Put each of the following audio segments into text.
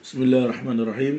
بسم الله الرحمن الرحيم.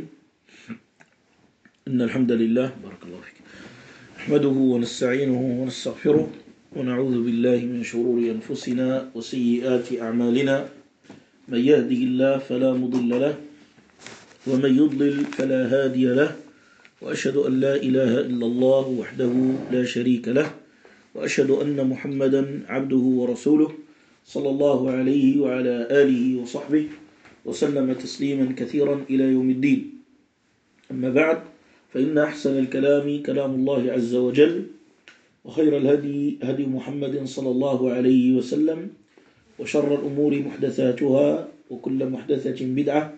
إن الحمد لله بارك الله فيك نحمده ونستعينه ونستغفره ونعوذ بالله من شرور أنفسنا وسيئات أعمالنا. من يهده الله فلا مضل له ومن يضلل فلا هادي له، وأشهد أن لا إله إلا الله وحده لا شريك له، وأشهد أن محمدا عبده ورسوله صلى الله عليه وعلى آله وصحبه وسلم تسليما كثيرا إلى يوم الدين. أما بعد، فإن أحسن الكلام كلام الله عز وجل، وخير الهدي هدي محمد صلى الله عليه وسلم، وشر الأمور محدثاتها، وكل محدثة بدعة،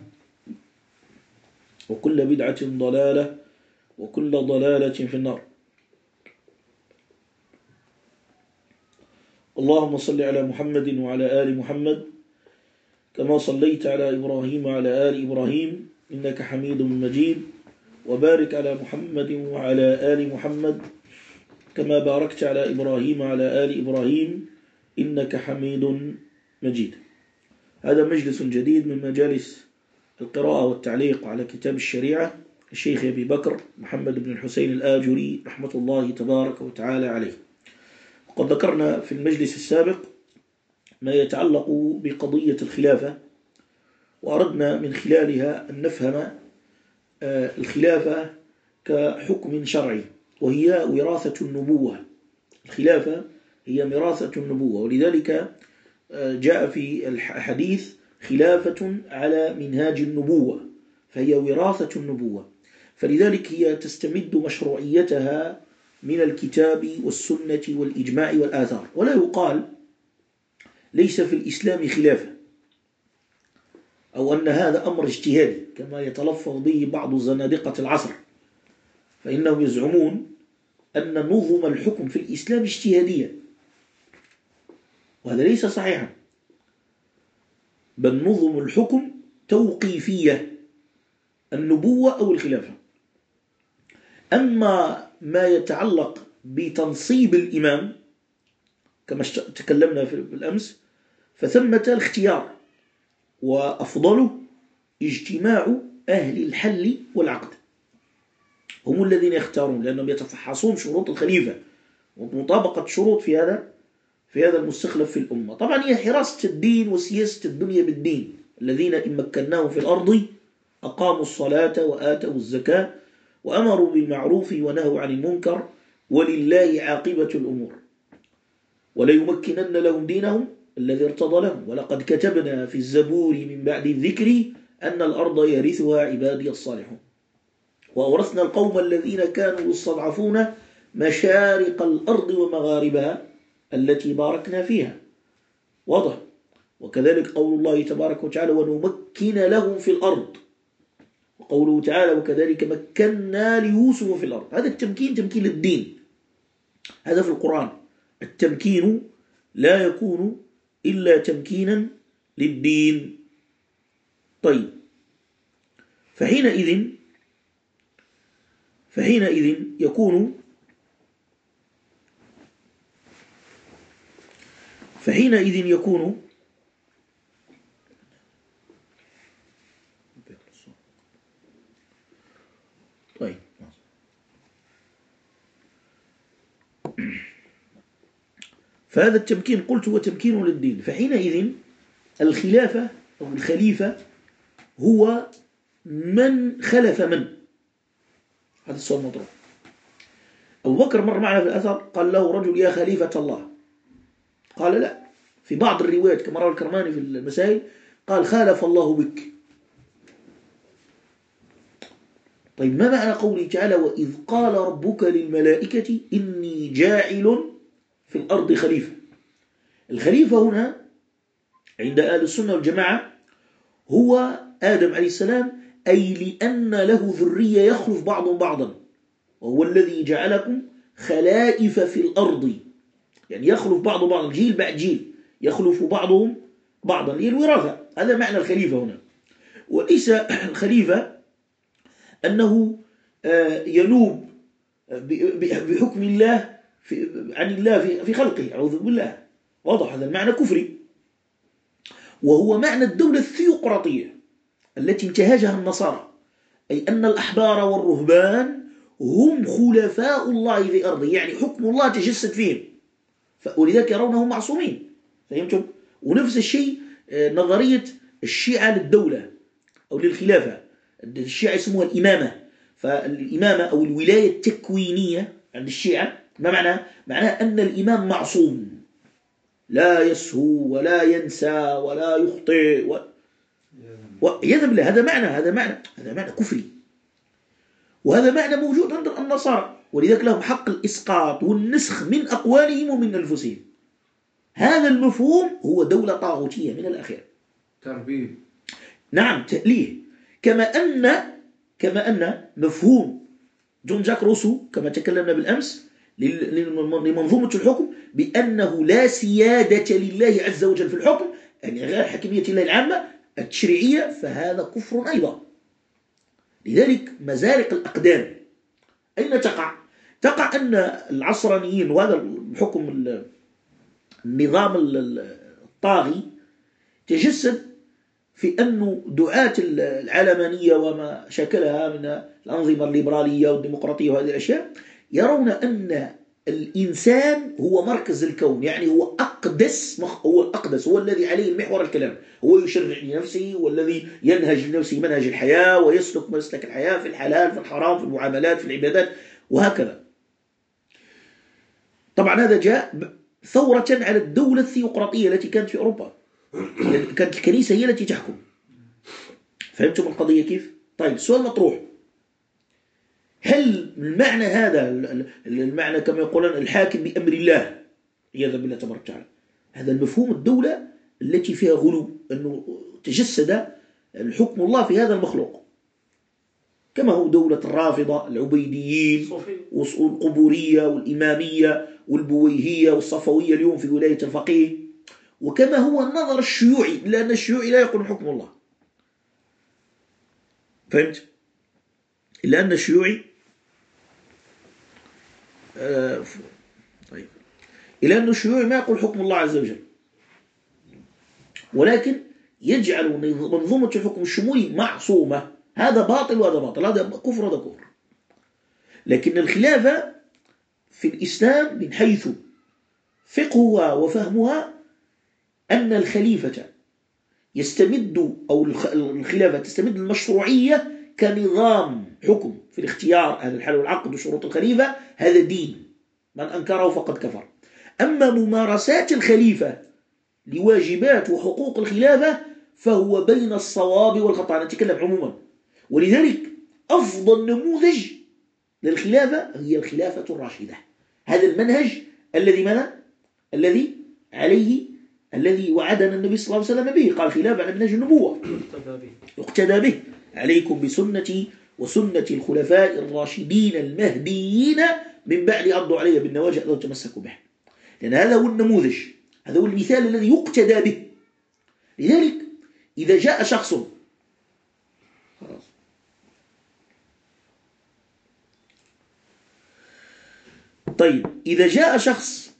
وكل بدعة ضلالة، وكل ضلالة في النار. اللهم صل على محمد وعلى آل محمد كما صليت على إبراهيم وعلى آل إبراهيم إنك حميد مجيد، وبارك على محمد وعلى آل محمد كما باركت على إبراهيم وعلى آل إبراهيم إنك حميد مجيد. هذا مجلس جديد من مجالس القراءة والتعليق على كتاب الشريعة الشيخ أبي بكر محمد بن الحسين الآجري رحمة الله تبارك وتعالى عليه. وقد ذكرنا في المجلس السابق ما يتعلق بقضية الخلافة، وأردنا من خلالها أن نفهم الخلافة كحكم شرعي، وهي وراثة النبوة. الخلافة هي وراثة النبوة، ولذلك جاء في الحديث خلافة على منهاج النبوة، فهي وراثة النبوة. فلذلك هي تستمد مشروعيتها من الكتاب والسنة والإجماع والآثار، ولا يقال ليس في الإسلام خلافة، أو أن هذا أمر اجتهادي كما يتلفظ به بعض زنادقة العصر، فإنهم يزعمون أن نظم الحكم في الإسلام اجتهادية، وهذا ليس صحيحا، بل نظم الحكم توقيفية، النبوة أو الخلافة. أما ما يتعلق بتنصيب الإمام كما تكلمنا في الأمس، فثمة الاختيار، وأفضله اجتماع أهل الحل والعقد، هم الذين يختارون، لأنهم يتفحصون شروط الخليفة ومطابقة شروط في هذا المستخلف في الأمة. طبعا هي حراسة الدين وسياسة الدنيا بالدين، الذين إن مكناهم في الأرض أقاموا الصلاة وآتوا الزكاة وأمروا بالمعروف ونهوا عن المنكر ولله عاقبة الأمور، وليمكنن لهم دينهم الذي ارتضى لهم، ولقد كتبنا في الزبور من بعد الذكر أن الأرض يرثها عبادي الصالحون، وأورثنا القوم الذين كانوا يستضعفون مشارق الأرض ومغاربها التي باركنا فيها. واضح. وكذلك قول الله تبارك وتعالى ونمكن لهم في الأرض، وقوله تعالى وكذلك مكنا ليوسف في الأرض. هذا التمكين تمكين للدين، هذا في القرآن. التمكين لا يكون إلا تمكينا للدين. طيب، فحينئذ يكون طيب، فهذا التمكين قلت هو تمكين للدين. فحينئذ الخلافة أو الخليفة هو من خلف من؟ هذا السؤال مطروح. أبو بكر مر معنا في الأثر قال له رجل يا خليفة الله، قال لا. في بعض الروايات كما روى الكرماني في المسائل قال خالف الله بك. طيب، ما معنى قوله تعالى وإذ قال ربك للملائكة إني جاعل في الأرض خليفة؟ الخليفة هنا عند أهل السنة والجماعة هو آدم عليه السلام، أي لأن له ذرية يخلف بعضهم بعضا، وهو الذي جعلكم خلائف في الأرض، يعني يخلف بعضهم بعضا، جيل بعد جيل يخلف بعضهم بعضا، هي الوراثة. هذا معنى الخليفة هنا. وليس الخليفة أنه ينوب بحكم الله عن الله في خلقه، أعوذ بالله. واضح، هذا المعنى كفري، وهو معنى الدولة الثيوقراطية. التي انتهجها النصارى، أي أن الأحبار والرهبان هم خلفاء الله في أرضه، يعني حكم الله تجسد فيهم، ولذلك يرونهم معصومين. فهمتم؟ ونفس الشيء نظرية الشيعة للدولة أو للخلافة. الشيعة يسموها الإمامة. فالإمامة أو الولاية التكوينية عند الشيعة ما معنى؟ معناها أن الإمام معصوم، لا يسهو ولا ينسى ولا يخطئ وعياذا بالله. هذا معنى كفري، وهذا معنى موجود عند النصارى، ولذلك لهم حق الإسقاط والنسخ من أقوالهم ومن أنفسهم. هذا المفهوم هو دولة طاغوتية من الأخير، تربيب، نعم، تأليه. كما أن مفهوم جون جاك روسو كما تكلمنا بالأمس لمنظومة الحكم بأنه لا سيادة لله عز وجل في الحكم، يعني غير حكمية الله العامة التشريعية، فهذا كفر أيضا. لذلك مزارق الأقدام أين تقع؟ تقع أن العصرانيين، وهذا الحكم النظام الطاغي تجسد في أن دعاة العلمانية وما شكلها من الأنظمة الليبرالية والديمقراطية وهذه الأشياء يرون أن الإنسان هو مركز الكون، يعني هو الأقدس، هو الذي عليه المحور الكلام، هو يشرع لنفسه والذي ينهج لنفسه منهج الحياة ويسلك مسلك الحياة في الحلال في الحرام في المعاملات في العبادات وهكذا. طبعا هذا جاء ثورة على الدولة الثيوقراطية التي كانت في أوروبا، كانت الكنيسة هي التي تحكم. فهمتم القضية كيف؟ طيب السؤال مطروح، هل المعنى هذا المعنى كما يقولون الحاكم بأمر الله عياذا بالله تبارك وتعالى، هذا المفهوم الدولة التي فيها غلو، أنه تجسد الحكم الله في هذا المخلوق، كما هو دولة الرافضة العبيديين والقبورية والإمامية والبويهية والصفوية اليوم في ولاية الفقيه، وكما هو النظر الشيوعي، لأن الشيوعي لا يقول حكم الله. فهمت؟ لأن الشيوعي طيب، إلى أن الشيوعي ما يقول حكم الله عز وجل، ولكن يجعل منظومة الحكم الشمولي معصومة. هذا باطل وهذا باطل، هذا كفر وهذا كفر. لكن الخلافة في الإسلام من حيث فقهها وفهمها أن الخليفة يستمد أو الخلافة تستمد المشروعية كنظام حكم في الاختيار، هذا الحل والعقد وشروط الخليفة، هذا دين، من أنكره فقد كفر. أما ممارسات الخليفة لواجبات وحقوق الخلافة فهو بين الصواب والخطأ، نتكلم عموما. ولذلك أفضل نموذج للخلافة هي الخلافة الراشدة، هذا المنهج الذي وعدنا النبي صلى الله عليه وسلم به، قال خلافة على منهج النبوة يقتدى به، عليكم بسنتي وسنة الخلفاء الراشدين المهديين من بعد عضوا علي بالنواجذ أو تمسكوا به، لأن هذا هو النموذج، هذا هو المثال الذي يقتدى به. لذلك إذا جاء شخص طيب إذا جاء شخص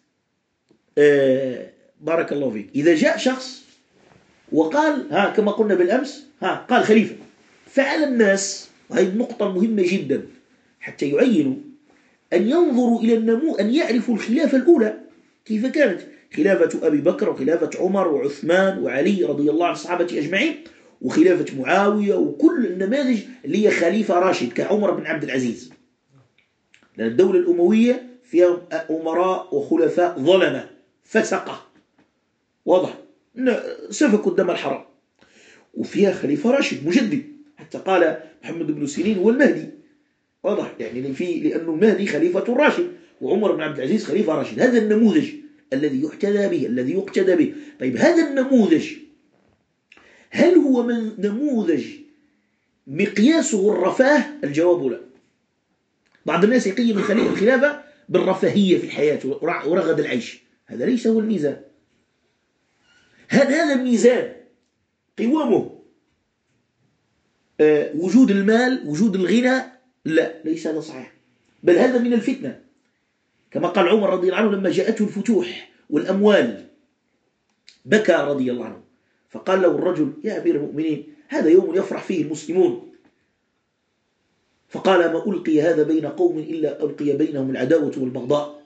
بارك الله فيك، إذا جاء شخص وقال كما قلنا بالأمس قال خليفة، فعلى الناس، وهذه النقطة مهمة جدا حتى يعينوا أن ينظروا إلى أن يعرفوا الخلافة الأولى كيف كانت، خلافة أبي بكر وخلافة عمر وعثمان وعلي رضي الله عن الصحابة أجمعين، وخلافة معاوية، وكل النماذج اللي هي خليفة راشد كعمر بن عبد العزيز. لأن الدولة الأموية فيها أمراء وخلفاء ظلمة فسقة، واضح، سفكوا الدم الحرام، وفيها خليفة راشد مجدد، حتى قال محمد بن سيرين هو المهدي، واضح، يعني لأنه المهدي خليفة راشد وعمر بن عبد العزيز خليفة راشد. هذا النموذج الذي يحتذى به، الذي يقتدى به. طيب هذا النموذج هل هو من نموذج مقياسه الرفاه؟ الجواب لا. بعض الناس يقيم الخلافة بالرفاهية في الحياة ورغد العيش، هذا ليس هو الميزان. هل هذا الميزان قوامه وجود المال وجود الغنى؟ لا، ليس هذا صحيح، بل هذا من الفتنة، كما قال عمر رضي الله عنه لما جاءته الفتوح والأموال بكى رضي الله عنه، فقال له الرجل: يا أمير المؤمنين، هذا يوم يفرح فيه المسلمون. فقال: ما ألقي هذا بين قوم إلا ألقي بينهم العداوة والبغضاء،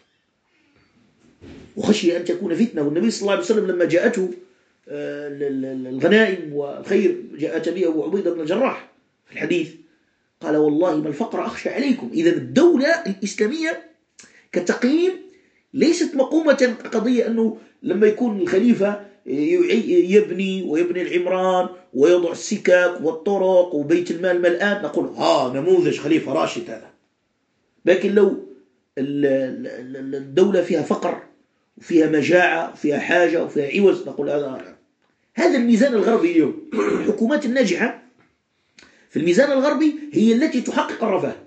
وخشي أن تكون فتنة. والنبي صلى الله عليه وسلم لما جاءته الغنائم والخير جاءت به أبو عبيدة بن الجراح في الحديث، قال: والله ما الفقر أخشى عليكم. إذا الدولة الإسلامية كتقييم ليست مقومة قضية أنه لما يكون الخليفة يبني العمران ويضع السكك والطرق وبيت المال ملآن نقول نموذج خليفة راشد هذا. لكن لو الدولة فيها فقر وفيها مجاعة وفيها حاجة وفيها عوز نقول هذا الميزان الغربي اليوم. الحكومات الناجحة في الميزان الغربي هي التي تحقق الرفاه.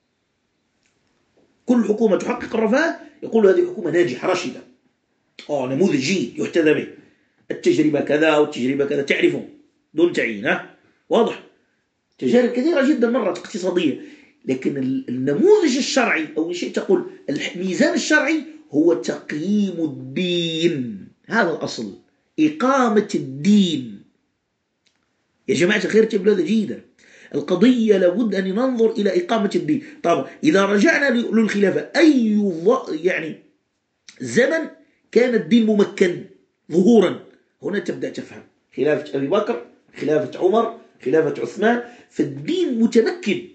كل حكومة تحقق الرفاه يقول هذه حكومة ناجحة راشدة، نموذج جيد يحتذى به. التجربة كذا والتجربة كذا تعرفهم دون تعيين، واضح. تجارب كثيرة جدا مرت اقتصادية. لكن النموذج الشرعي أو شيء تقول الميزان الشرعي هو تقييم الدين، هذا الأصل، إقامة الدين. يا جماعة الخير تبلغ جيدا. القضية لابد أن ننظر إلى إقامة الدين. طبعا إذا رجعنا للخلافة يعني زمن كان الدين ممكن ظهورا، هنا تبدأ تفهم. خلافة أبي بكر، خلافة عمر، خلافة عثمان، فالدين متمكن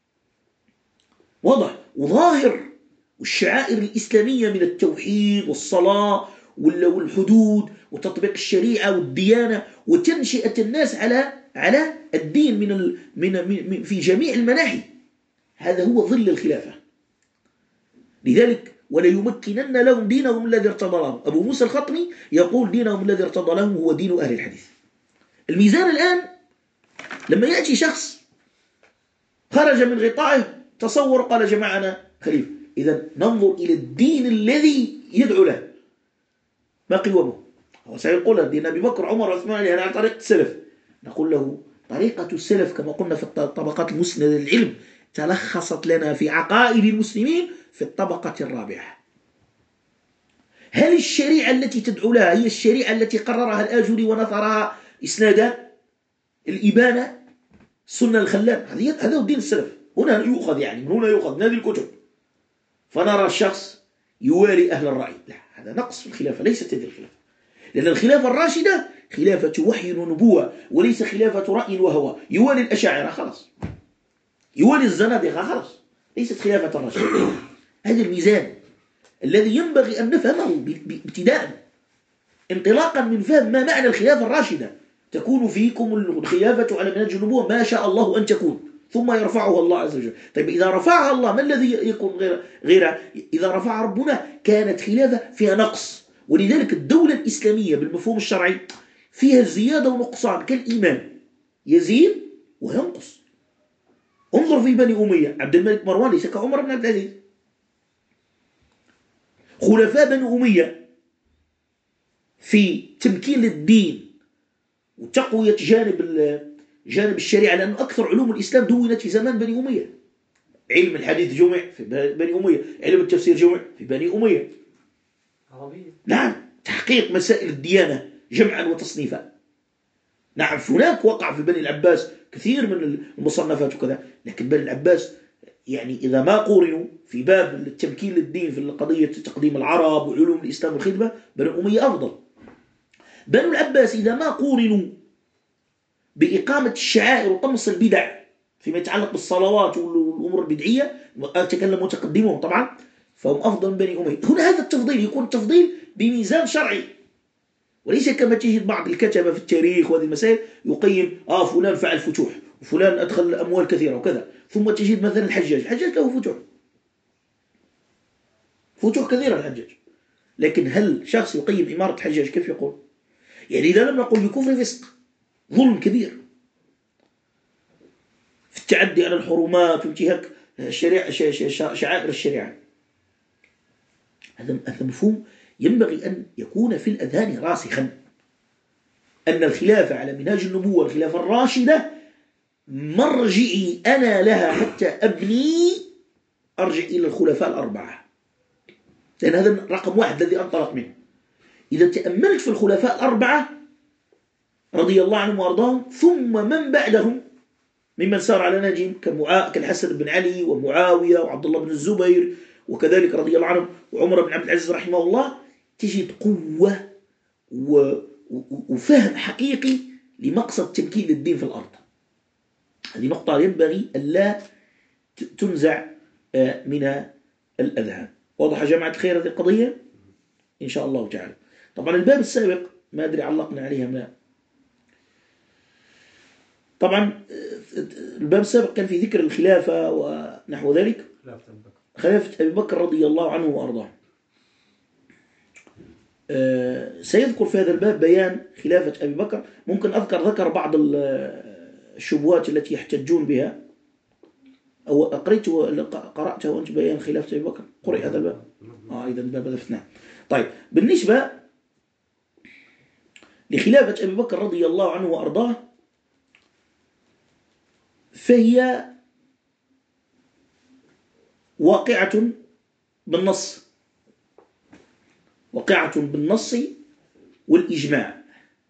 واضح وظاهر. والشعائر الإسلامية من التوحيد والصلاة والحدود وتطبيق الشريعة والديانة وتنشئة الناس على الدين من في جميع المناحي، هذا هو ظل الخلافة. لذلك وليمكنن لهم دينهم الذي ارتضى لهم. أبو موسى الخطمي يقول دينهم الذي ارتضى لهم هو دين أهل الحديث. الميزان الآن لما يأتي شخص خرج من غطائه تصور قال جماعة أنا خليفة، إذا ننظر إلى الدين الذي يدعو له ما قوامه. هو سيقول دين أبي بكر عمر عثمان على طريقة السلف، نقول له طريقة السلف كما قلنا في الطبقات المسندة للعلم تلخصت لنا في عقائد المسلمين في الطبقة الرابعة. هل الشريعة التي تدعو لها هي الشريعة التي قررها الآجري ونثرها إسنادا الإبانة السنة الخلال؟ هذا هو دين السلف. هنا يؤخذ من هنا يؤخذ من هذه الكتب، فنرى الشخص يوالي أهل الرأي. لا، هذا نقص في الخلافة، ليست هذه الخلافة. لأن الخلافة الراشدة خلافة وحي ونبوة وليس خلافة رأي وهوى. يوالي الأشاعرة خلاص، يوالي الزنادقة خلاص، ليست خلافة الراشدة. هذا الميزان الذي ينبغي أن نفهمه ابتداء، انطلاقا من فهم ما معنى الخلافة الراشدة. تكون فيكم الخلافة على منهج النبوة ما شاء الله أن تكون، ثم يرفعها الله عز وجل. طيب إذا رفعها الله ما الذي يكون غيرها؟ إذا رفع ربنا كانت خلافة فيها نقص. ولذلك الدولة الإسلامية بالمفهوم الشرعي فيها زيادة ونقصان كالإيمان، يزيد وينقص. انظر في بني أمية، عبد الملك مروان ليس كعمر بن عبد العزيز. خلفاء بني أمية في تمكين الدين وتقوية جانب الشريعة، لأن أكثر علوم الإسلام دونت في زمان بني أمية. علم الحديث جمع في بني أمية، علم التفسير جمع في بني أمية. نعم، تحقيق مسائل الديانة جمعا وتصنيفا. نعم، هناك وقع في بني العباس كثير من المصنفات وكذا، لكن بني العباس إذا ما قورنوا في باب التمكين للدين في قضية تقديم العرب وعلوم الإسلام والخدمة بني أمية أفضل. بني العباس إذا ما قورنوا بإقامة الشعائر وطمس البدع فيما يتعلق بالصلوات والأمور البدعية، أتكلم متقدمون طبعا، فهم أفضل من بني أمية. هنا هذا التفضيل يكون تفضيل بميزان شرعي، وليس كما تجد بعض الكتبة في التاريخ وهذه المسائل يقيم فلان فعل فتوح وفلان أدخل أموال كثيرة وكذا، ثم تجد مثلا الحجاج له فتوح كثيرة الحجاج، لكن هل شخص يقيم إمارة الحجاج كيف يقول؟ إذا لم نقل بكفر فسق، ظلم كبير في التعدي على الحرمات وانتهاك شعائر الشريعة. هذا مفهوم ينبغي أن يكون في الأذهان راسخا، أن الخلافة على منهاج النبوة الخلافة الراشدة مرجعي أنا لها حتى أبني أرجع إلى الخلفاء الأربعة، لأن هذا رقم واحد الذي أنطلق منه. إذا تأملت في الخلفاء الأربعة رضي الله عنهم وأرضاهم، ثم من بعدهم ممن سار على نهجهم كالحسن بن علي ومعاوية وعبد الله بن الزبير وكذلك رضي الله عنهم وعمر بن عبد العزيز رحمه الله، تجد قوة وفهم حقيقي لمقصد تمكين الدين في الأرض. هذه نقطة ينبغي ألا تنزع من الأذهان. واضح يا جماعة الخير هذه القضية إن شاء الله تعالى. طبعا الباب السابق ما أدري علقنا عليها ما. طبعا الباب السابق كان في ذكر الخلافة ونحو ذلك، خلافة أبي بكر رضي الله عنه وأرضاه. سيذكر في هذا الباب بيان خلافة أبي بكر. ممكن ذكر بعض الشبهات التي يحتجون بها، أو قرأته وأنت بيان خلافة أبي بكر، قرأ هذا الباب. إذا الباب هذا فتناه. طيب، بالنسبة لخلافة أبي بكر رضي الله عنه وأرضاه، فهي واقعة بالنص، واقعة بالنص والإجماع.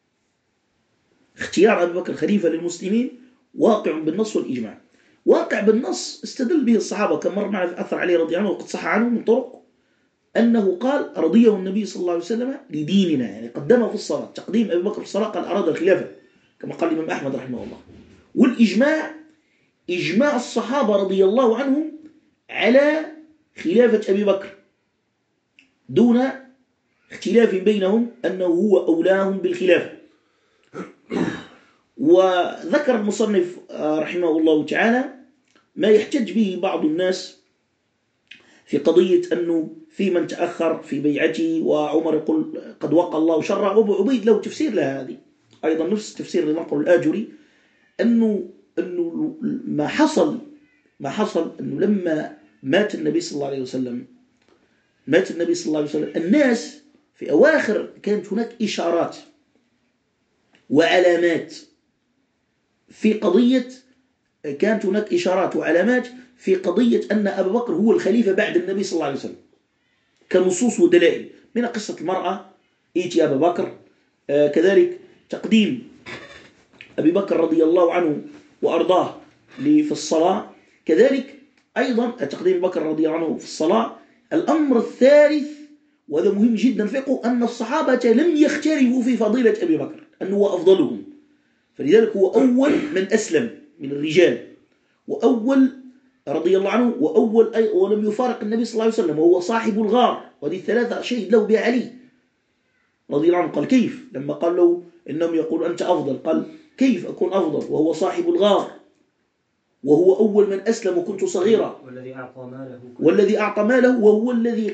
اختيار أبي بكر خليفة للمسلمين واقع بالنص والإجماع. واقع بالنص استدل به الصحابة، كما مر معنا في أثر علي رضي الله عنه وقد صح عنه من طرق أنه قال رضيه النبي صلى الله عليه وسلم لديننا، يعني قدمه في الصلاة، تقديم أبي بكر في الصلاة قال أراد الخلافة كما قال الإمام أحمد رحمه الله. والإجماع إجماع الصحابة رضي الله عنهم على خلافة أبي بكر دون اختلاف بينهم أنه هو أولاهم بالخلافة. وذكر المصنف رحمه الله تعالى ما يحتج به بعض الناس في قضية أنه في من تأخر في بيعته، وعمر يقول قد وقى الله شره. أبو عبيد له تفسير لها هذه أيضا، نفس التفسير اللي نقل الآجري، أنه ما حصل أنه لما مات النبي صلى الله عليه وسلم، الناس في أواخر كانت هناك إشارات وعلامات في قضية، أن أبا بكر هو الخليفة بعد النبي صلى الله عليه وسلم، كنصوص ودلائل من قصة المرأة إيتي أبا بكر، كذلك تقديم أبي بكر رضي الله عنه وأرضاه في الصلاة، كذلك أيضا تقديم بكر رضي الله عنه في الصلاة. الأمر الثالث، وهذا مهم جدا فقه، أن الصحابة لم يختلفوا في فضيلة أبي بكر أنه هو أفضلهم، فلذلك هو أول من أسلم من الرجال، وأول رضي الله عنه، وأول ولم يفارق النبي صلى الله عليه وسلم، وهو صاحب الغار. وهذه الثلاثة شهد له بها علي رضي الله عنه. قال كيف لما قال له إنهم يقول أنت أفضل، قال كيف أكون أفضل وهو صاحب الغار وهو أول من أسلم وكنت صغيرا، والذي أعطى ماله وهو الذي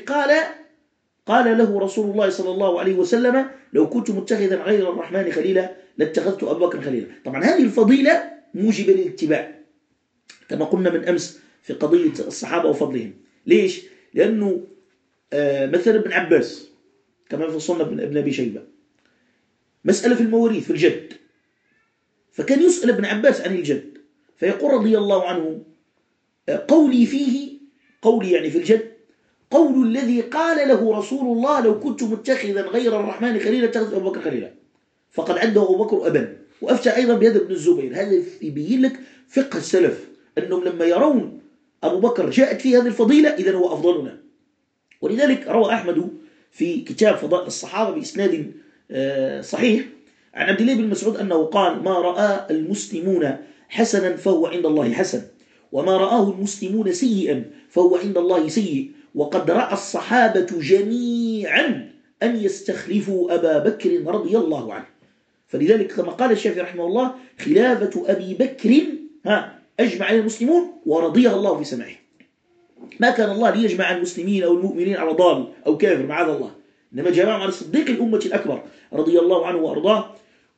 قال له رسول الله صلى الله عليه وسلم لو كنت متخذا غير الرحمن خليلا لاتخذت أبا بكر خليلا. طبعا هذه الفضيلة موجبة للاتباع كما قلنا من أمس في قضية الصحابة وفضلهم. ليش؟ لأنه مثلا ابن عباس كما في صنف ابن أبي شيبة مسألة في المواريث في الجد، فكان يسأل ابن عباس عن الجد فيقول رضي الله عنه قولي فيه، قولي يعني في الجد، قول الذي قال له رسول الله لو كنت متخذا غير الرحمن خليلا اتخذت أبو بكر خليلا، فقد عنده أبو بكر أبا. وأفتى أيضا بهذا ابن الزبير. هذا يبين لك فقه السلف أنهم لما يرون أبو بكر جاءت فيه هذه الفضيلة إذن هو أفضلنا. ولذلك روى أحمد في كتاب فضائل الصحابة بإسناد صحيح عن عبد الله بن مسعود أنه قال ما رأى المسلمون حسنا فهو عند الله حسن، وما رآه المسلمون سيئا فهو عند الله سيء، وقد رأى الصحابة جميعا أن يستخلفوا أبا بكر رضي الله عنه. فلذلك كما قال الشافعي رحمه الله خلافة أبي بكر أجمع على المسلمون ورضيها الله في سماعه. ما كان الله ليجمع المسلمين أو المؤمنين على ضال أو كافر معاذ الله، إنما جمعهم على صديق الأمة الأكبر رضي الله عنه وأرضاه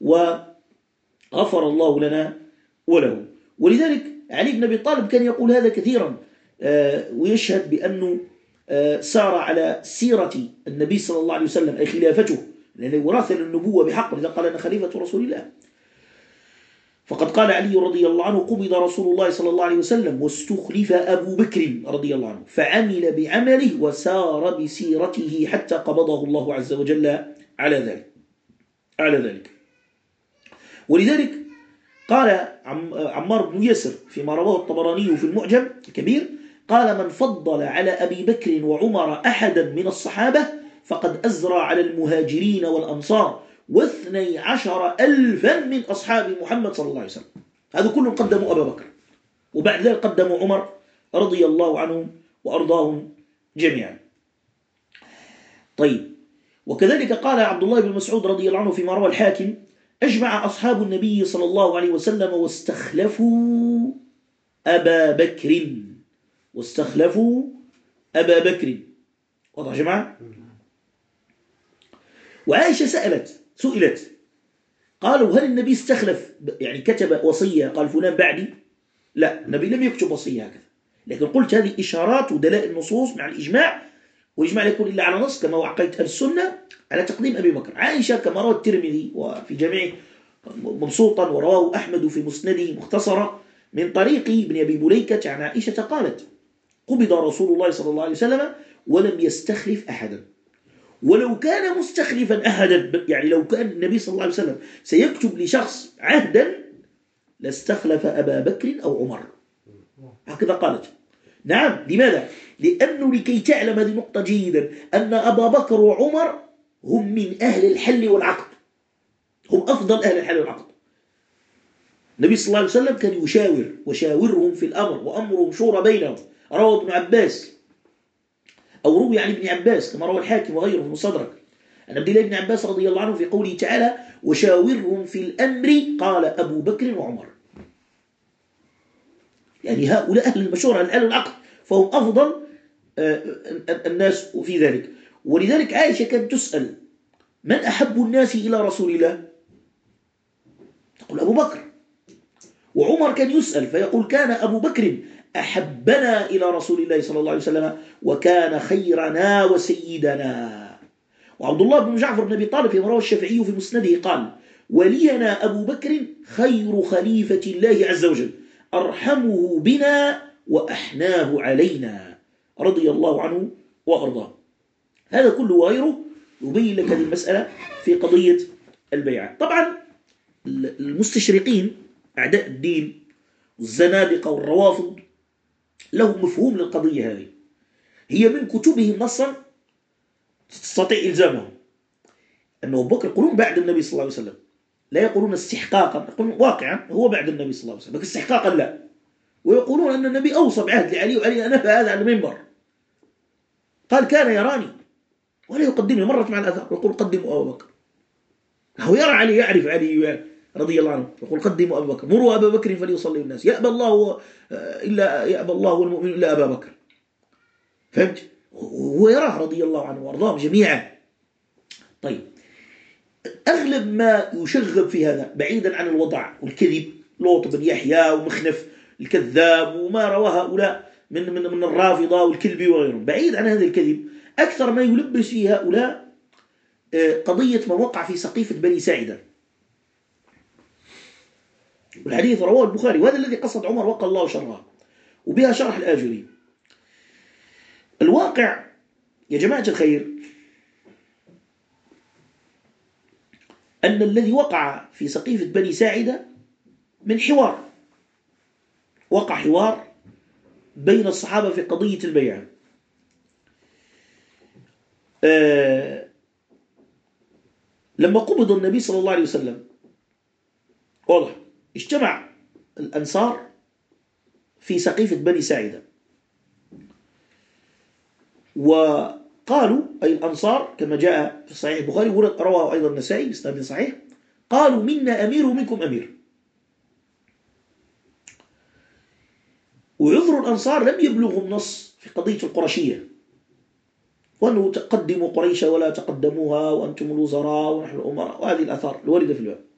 وغفر الله لنا وله. ولذلك علي بن أبي طالب كان يقول هذا كثيرا، ويشهد بأنه سار على سيرة النبي صلى الله عليه وسلم أي خلافته، لأنه وراث للنبوة بحق، لذا قال أنا خليفة رسول الله. فقد قال علي رضي الله عنه قبض رسول الله صلى الله عليه وسلم واستخلف أبو بكر رضي الله عنه فعمل بعمله وسار بسيرته حتى قبضه الله عز وجل على ذلك. ولذلك قال عمار بن ياسر فيما رواه الطبراني في المعجم الكبير، قال: من فضل على أبي بكر وعمر أحدا من الصحابة فقد أزرى على المهاجرين والأنصار 12,000 من أصحاب محمد صلى الله عليه وسلم. هذا كلهم قدموا أبا بكر، وبعد ذلك قدموا عمر رضي الله عنهم وأرضاهم جميعا. طيب، وكذلك قال عبد الله بن مسعود رضي الله عنه فيما روى الحاكم: أجمع أصحاب النبي صلى الله عليه وسلم واستخلفوا أبا بكر. واستخلفوا أبا بكر. واضح يا جماعة؟ وعائشة سئلت قالوا: هل النبي استخلف، يعني كتب وصية قال فلان بعدي؟ لا، النبي لم يكتب وصية هكذا، لكن قلت هذه إشارات ودلائل نصوص مع الإجماع، والإجماع لا يكون إلا على نص كما وعقيت أهل السنة على تقديم أبي بكر. عائشة كما روى الترمذي وفي جميع مبسوطا، ورواه أحمد في مسنده مختصرا من طريق ابن أبي مليكة عن عائشة قالت: قبض رسول الله صلى الله عليه وسلم ولم يستخلف أحدا، ولو كان مستخلفا أحدا، يعني لو كان النبي صلى الله عليه وسلم سيكتب لشخص عهدا لاستخلف أبا بكر أو عمر. هكذا قالت. نعم، لماذا؟ لأنه لكي تعلم هذه النقطة جيدا أن أبا بكر وعمر هم من أهل الحل والعقد، هم أفضل أهل الحل والعقد. النبي صلى الله عليه وسلم كان يشاور وشاورهم في الأمر وأمرهم شورى بينهم. روى ابن عباس أو روي عن ابن عباس كما روى الحاكم وغيره في المستدرك عن عبد الله بن عباس رضي الله عنه في قوله تعالى: وشاورهم في الأمر قال أبو بكر وعمر. يعني هؤلاء أهل المشورة أهل العقد، فهم أفضل الناس في ذلك. ولذلك عائشة كانت تسأل: من أحب الناس إلى رسول الله؟ تقول أبو بكر. وعمر كان يسأل فيقول: كان أبو بكر أحبنا إلى رسول الله صلى الله عليه وسلم وكان خيرنا وسيدنا. وعبد الله بن جعفر بن أبي طالب في رواه الشافعي في مسنده قال: ولينا أبو بكر خير خليفة الله عز وجل، أرحمه بنا وأحناه علينا، رضي الله عنه وأرضاه. هذا كله وغيره يبين لك هذه المسألة في قضية البيعة. طبعا المستشرقين أعداء الدين والزنادقة والروافض لهم مفهوم للقضية هذه، هي من كتبهم نصا تستطيع إلزامهم أنه أبو بكر يقولون بعد النبي صلى الله عليه وسلم، لا يقولون استحقاقا، يقولون واقعا هو بعد النبي صلى الله عليه وسلم، لكن استحقاقا لا. ويقولون أن النبي أوصى بعهد لعلي وعلي نفى هذا عن المنبر، قال: كان يراني ولا يقدمني. مرت مع الأثر يقول: قدموا أبا بكر. هو يرى علي، يعرف علي رضي الله عنه، يقول: قدموا أبا بكر، مروا أبا بكر فليصلي الناس، يأبى الله والمؤمن إلا أبا بكر. فهمت؟ هو يراه رضي الله عنه وأرضاهم جميعا. طيب، أغلب ما يشغب في هذا بعيدا عن الوضع والكذب، لوط بن يحيى ومخنف الكذاب وما رواه هؤلاء من الرافضة والكلبي وغيرهم، بعيد عن هذا الكذب، أكثر ما يلبس فيه هؤلاء قضية ما وقع في سقيفة بني ساعدة. والحديث رواه البخاري، وهذا الذي قصد عمر وقى الله شرها، وبها شرح الآجري. الواقع يا جماعة الخير أن الذي وقع في سقيفة بني ساعدة من حوار، وقع حوار بين الصحابة في قضية البيعة. لما قبض النبي صلى الله عليه وسلم، واضح، اجتمع الأنصار في سقيفة بني ساعدة، وقالوا أي الأنصار كما جاء في صحيح البخاري رواه أيضا النسائي بإسناد صحيح، قالوا: منا أمير ومنكم أمير. وعذر الأنصار لم يبلغهم نص في قضية القرشية، وأنه تقدموا قريش ولا تقدموها وأنتم الوزراء ونحن الأمراء، وهذه الآثار الواردة في الباب.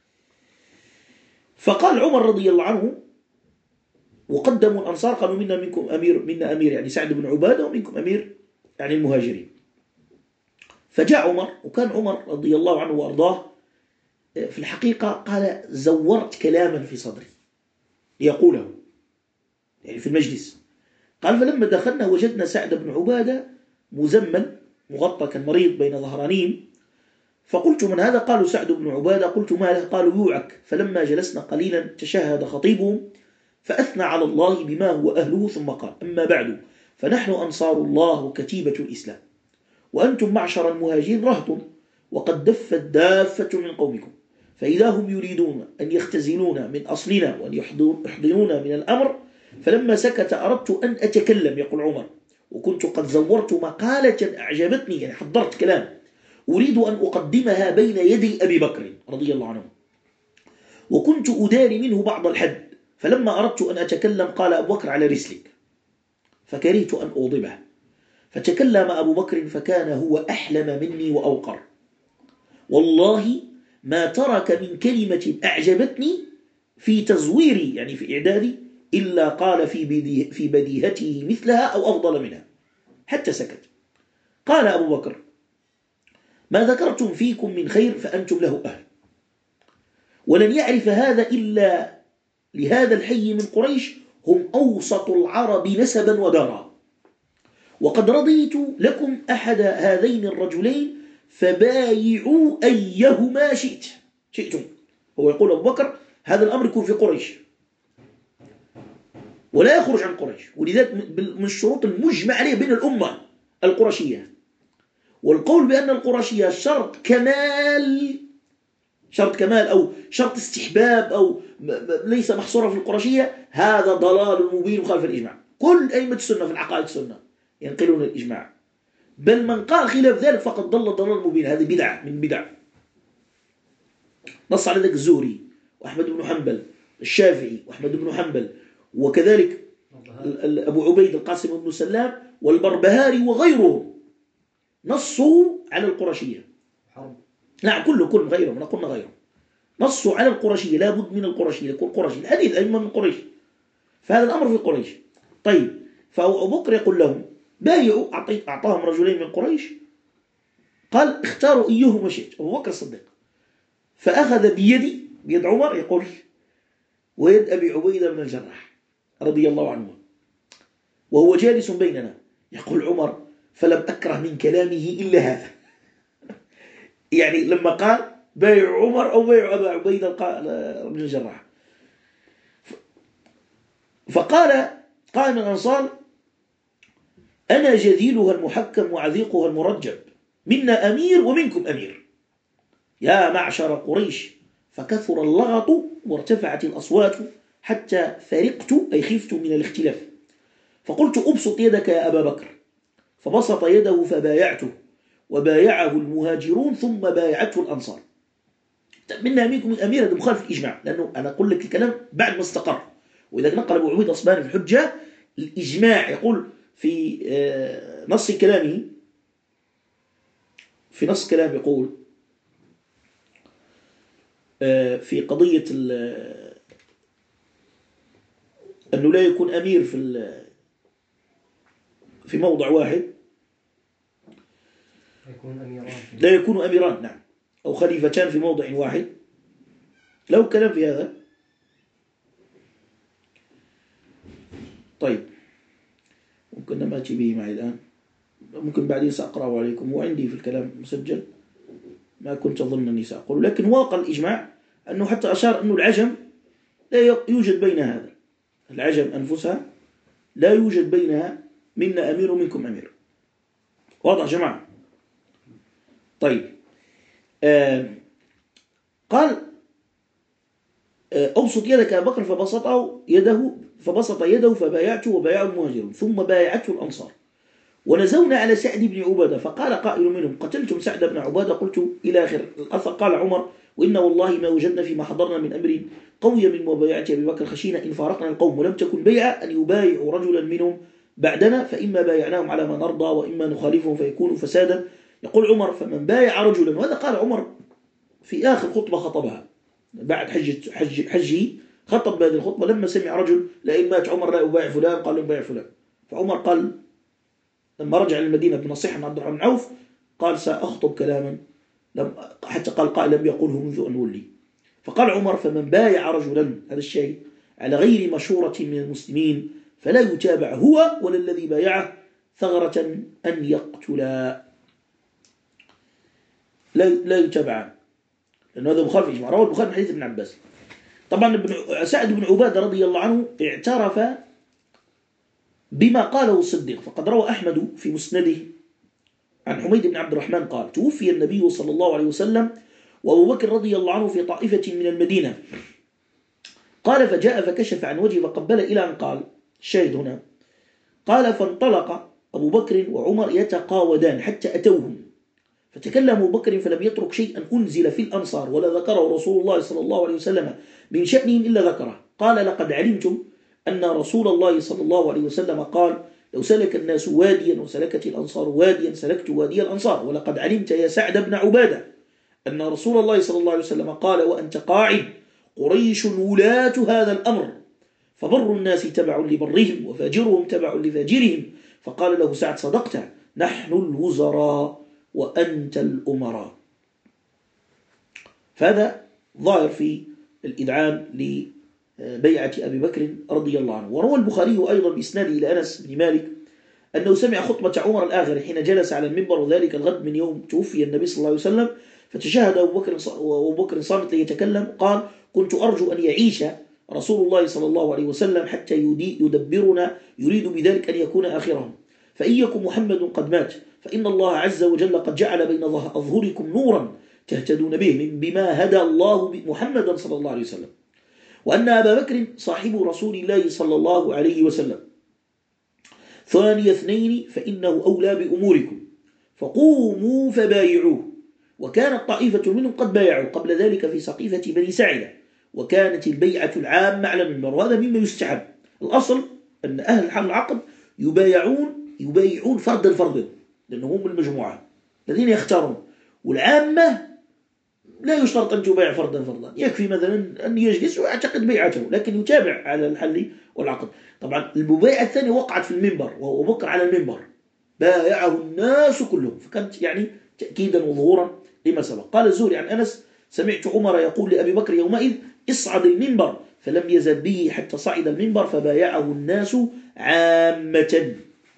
فقال عمر رضي الله عنه: وقدموا الأنصار قالوا: منا منكم أمير، منا أمير يعني سعد بن عبادة، ومنكم أمير يعني المهاجرين. فجاء عمر، وكان عمر رضي الله عنه وأرضاه في الحقيقة قال: زورت كلاما في صدري ليقوله، يعني في المجلس. قال: فلما دخلنا وجدنا سعد بن عبادة مزمل مغطى، كان مريض بين ظهرانين، فقلت من هذا؟ قالوا سعد بن عبادة. قلت ما له؟ قالوا يوعك. فلما جلسنا قليلا تشهد خطيبهم فأثنى على الله بما هو أهله ثم قال أما بعد فنحن أنصار الله وكتيبة الإسلام، وأنتم معشر المهاجرين رهط، وقد دفت دافة من قومكم، فإذا هم يريدون أن يختزلون من أصلنا وأن يحضنون من الأمر. فلما سكت أردت أن أتكلم، يقول عمر، وكنت قد زورت مقالة أعجبتني، يعني حضرت كلام أريد أن أقدمها بين يدي أبي بكر رضي الله عنه، وكنت أداري منه بعض الحد. فلما أردت أن أتكلم قال أبو بكر على رسلك، فكرهت أن أوضبه. فتكلم أبو بكر فكان هو أحلم مني وأوقر، والله ما ترك من كلمة أعجبتني في تزويري، يعني في إعدادي، إلا قال في بديهته مثلها أو أفضل منها حتى سكت. قال أبو بكر ما ذكرتم فيكم من خير فأنتم له أهل، ولن يعرف هذا إلا لهذا الحي من قريش، هم أوسط العرب نسبا ودارا، وقد رضيت لكم أحد هذين الرجلين فبايعوا أيهما شئتم. هو يقول أبو بكر هذا الأمر يكون في قريش ولا يخرج عن قريش، ولذلك من الشروط المجمع عليه بين الأمة القرشية، والقول بأن القرشية شرط كمال أو شرط استحباب أو ليس محصورا في القرشية، هذا ضلال مبين مخالف الإجماع. كل أئمة السنة في العقائد السنة ينقلون الإجماع، بل من قال خلاف ذلك فقد ضل ضلال مبين، هذه بدعة من بدع. نص على ذلك الزهري وأحمد بن حنبل، الشافعي وأحمد بن حنبل، وكذلك أبو عبيد القاسم بن سلام والبربهاري وغيرهم نصوا على القرشية. نعم كلهم غيرهم، قلنا غيرهم نصوا على القرشية، لا بد من القرشية، يكون قرشي، الحديث أئمة من قريش، فهذا الأمر في قريش. طيب فأبو بكر يقول لهم بايعوا، أعطاهم رجلين من قريش، قال اختاروا أيهما شئت. أبو بكر الصديق فأخذ بيد عمر يقول ويد أبي عبيدة بن الجراح رضي الله عنه، وهو جالس بيننا، يقول عمر فلم أكره من كلامه إلا هذا. يعني لما قال بايع عمر أو بايع أبا عبيدة بن الجراح، فقال من الأنصار أنا جذيلها المحكم وعذيقها المرجب، منا أمير ومنكم أمير، يا معشر قريش. فكثر اللغط وارتفعت الأصوات حتى فرقت أي خفت من الاختلاف، فقلت أبسط يدك يا أبا بكر، فبسط يده فبايعته، وبايعه المهاجرون ثم بايعته الأنصار. منا منكم من أمير، هذا مخالف الإجماع، لأنه أنا أقول لك الكلام بعد ما استقر. وإذا نقل أبو عبيد أصباني في الحجة الإجماع، يقول في نص كلامه، في نص كلام يقول في قضية أنه لا يكون أمير في موضع واحد، لا يكون أميران، نعم، أو خليفتان في موضع واحد، لو كلام في هذا. طيب ممكن ما أتي به معي الآن، ممكن بعدين سأقرأه عليكم، وعندي في الكلام مسجل، ما كنت أظن أني سأقول، لكن واقع الإجماع أنه حتى أشار أنه العجم لا يوجد بين هذا، العجم أنفسها لا يوجد بينها منا أمير ومنكم أمير. واضح جماعة؟ طيب قال أبسط يدك يا بكر، فبسط يده فبايعته وبايعه المهاجرون ثم بايعته الأنصار. ونزونا على سعد بن عبادة، فقال قائل منهم قتلتم سعد بن عبادة؟ قلت إلى آخر الأثر. قال عمر وإن والله ما وجدنا فيما حضرنا من أمر قوي من مبايعة أبي بكر، خشينا إن فارقنا القوم ولم تكن بيعة أن يبايعوا رجلا منهم بعدنا، فإما بايعناهم على ما نرضى وإما نخالفهم فيكونوا فسادا. يقول عمر فمن بايع رجلا، وهذا قال عمر في آخر خطبة خطبها بعد حجه، خطب بهذه الخطبة لما سمع رجل لئن مات عمر لا يبايع فلان، قال له بايع فلان. فعمر قال لما رجع للمدينة بنصيحة من عبد الرحمن بن عوف قال سأخطب كلاما حتى قال قائل لم يقوله منذ أن ولي. فقال عمر فمن بايع رجلا، هذا الشيء على غير مشورة من المسلمين فلا يتابع هو ولا الذي بايعه ثغرة أن يقتلا. لا يتابعان، لأنه هذا مخالف إجماع. رواه البخاري من حديث ابن عباس. طبعا سعد بن عبادة رضي الله عنه اعترف بما قاله الصديق، فقد روى أحمد في مسنده عن حميد بن عبد الرحمن قال: توفي النبي صلى الله عليه وسلم وأبو بكر رضي الله عنه في طائفة من المدينة، قال: فجاء فكشف عن وجهه فقبل إلى أن قال، الشاهد هنا، قال: فانطلق أبو بكر وعمر يتقاودان حتى أتوهم، فتكلم أبو بكر فلم يترك شيئا أنزل في الأنصار ولا ذكره رسول الله صلى الله عليه وسلم من شأنهم إلا ذكره. قال: لقد علمتم أن رسول الله صلى الله عليه وسلم قال: لو سلك الناس واديا وسلكت الأنصار واديا سلكت وادي الأنصار. ولقد علمت يا سعد بن عبادة أن رسول الله صلى الله عليه وسلم قال وأنت قاعد: قريش ولاة هذا الأمر، فبر الناس تبع لبرهم وفاجرهم تبع لفاجرهم. فقال له سعد: صدقت، نحن الوزراء وأنت الأمراء. فهذا ظاهر في الإدعام لبيعة أبي بكر رضي الله عنه. وروى البخاري أيضا بإسناده إلى أنس بن مالك أنه سمع خطبة عمر الآخر حين جلس على المنبر، وذلك الغد من يوم توفي النبي صلى الله عليه وسلم، فتشاهد أبو بكر صامت ليتكلم، قال: كنت أرجو أن يعيش رسول الله صلى الله عليه وسلم حتى يدبرنا، يريد بذلك أن يكون آخرهم، فإن يكن محمد قد مات فإن الله عز وجل قد جعل بين أظهركم نورا تهتدون به بما هدى الله محمدا صلى الله عليه وسلم، وأن أبا بكر صاحب رسول الله صلى الله عليه وسلم، ثاني اثنين فإنه أولى بأموركم، فقوموا فبايعوه. وكانت طائفة منهم قد بايعوا قبل ذلك في سقيفة بني ساعدة، وكانت البيعة العامة على المنبر، وهذا مما يستحب. الأصل أن أهل الحل العقد يبايعون فردا لأنهم هم المجموعة الذين يختارون، والعامة لا يشترط أن تبايع فردا، يكفي مثلا أن يجلس ويعتقد بيعته لكن يتابع على الحل والعقد. طبعا المبايعة الثانية وقعت في المنبر وأبو بكر على المنبر، بايعه الناس كلهم، فكانت يعني تأكيدا وظهورا لما سبق. قال الزهري عن أنس: سمعت عمر يقول لأبي بكر يومئذ: اصعد المنبر، فلم يزل به حتى صعد المنبر فبايعه الناس عامة.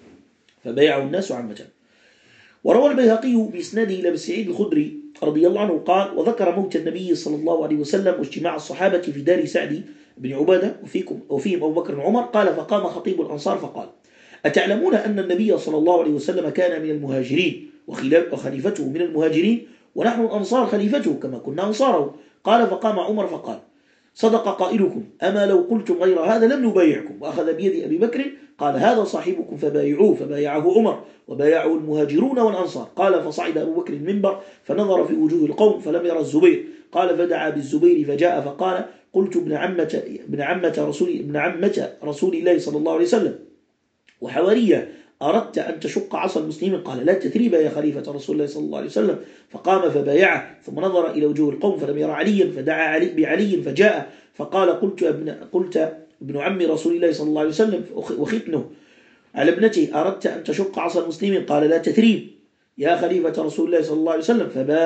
وروى البيهقي بإسناده إلى سعيد الخدري رضي الله عنه قال: وذكر موت النبي صلى الله عليه وسلم واجتماع الصحابة في دار سعد بن عبادة وفيهم أبو بكر وعمر. قال: فقام خطيب الأنصار فقال: أتعلمون أن النبي صلى الله عليه وسلم كان من المهاجرين وخليفته من المهاجرين، ونحن الأنصار خليفته كما كنا أنصاره؟ قال: فقام عمر فقال: صدق قائلكم، أما لو قلتم غير هذا لم نبايعكم. وأخذ بيد أبي بكر قال: هذا صاحبكم، فبايعوه. فبايعه عمر وبايعه المهاجرون والأنصار. قال: فصعد أبو بكر المنبر فنظر في وجوه القوم فلم يرى الزبير. قال: فدعا بالزبير فجاء فقال: قلت ابن عمة رسول الله صلى الله عليه وسلم وحواريه، أردت أن تشق عصا المسلمين؟ قال: لا تثريب يا خليفة رسول الله صلى الله عليه وسلم. فقام فبايعه، ثم نظر إلى وجوه القوم فلم يرى عليا، فدعا بعلي فجاء فقال: قلت ابن عم رسول الله صلى الله عليه وسلم وختنه على ابنته، أردت أن تشق عصا المسلمين؟ قال: لا تثريب يا خليفة رسول الله صلى الله عليه وسلم.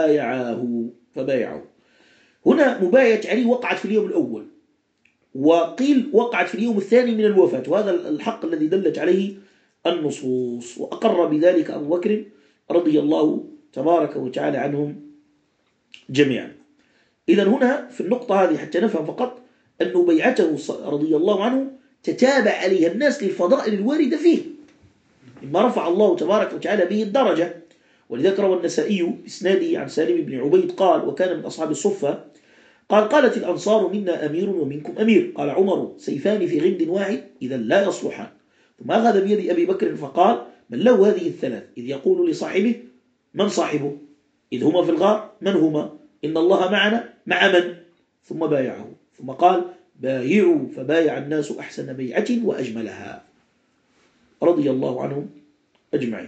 فبايعه. هنا مبايعة علي وقعت في اليوم الأول، وقيل وقعت في اليوم الثاني من الوفاة، وهذا الحق الذي دلت عليه النصوص، وأقر بذلك أبو بكر رضي الله تبارك وتعالى عنهم جميعا. إذن هنا في النقطة هذه حتى نفهم فقط أن بيعته رضي الله عنه تتابع عليها الناس للفضائل الواردة فيه، مما رفع الله تبارك وتعالى به الدرجة. ولذلك روى النسائي بإسناده عن سالم بن عبيد قال: وكان من أصحاب الصفة قال: قالت الأنصار: منا أمير ومنكم أمير. قال عمر: سيفان في غند واحد إذا لا يصلحان. ثم أخذ بيد أبي بكر فقال: من له هذه الثلاث؟ إذ يقول لصاحبه: من صاحبه؟ إذ هما في الغار: من هما؟ إن الله معنا. مع من؟ ثم بايعه، ثم قال: بايعوا. فبايع الناس أحسن بيعة وأجملها، رضي الله عنهم أجمعين.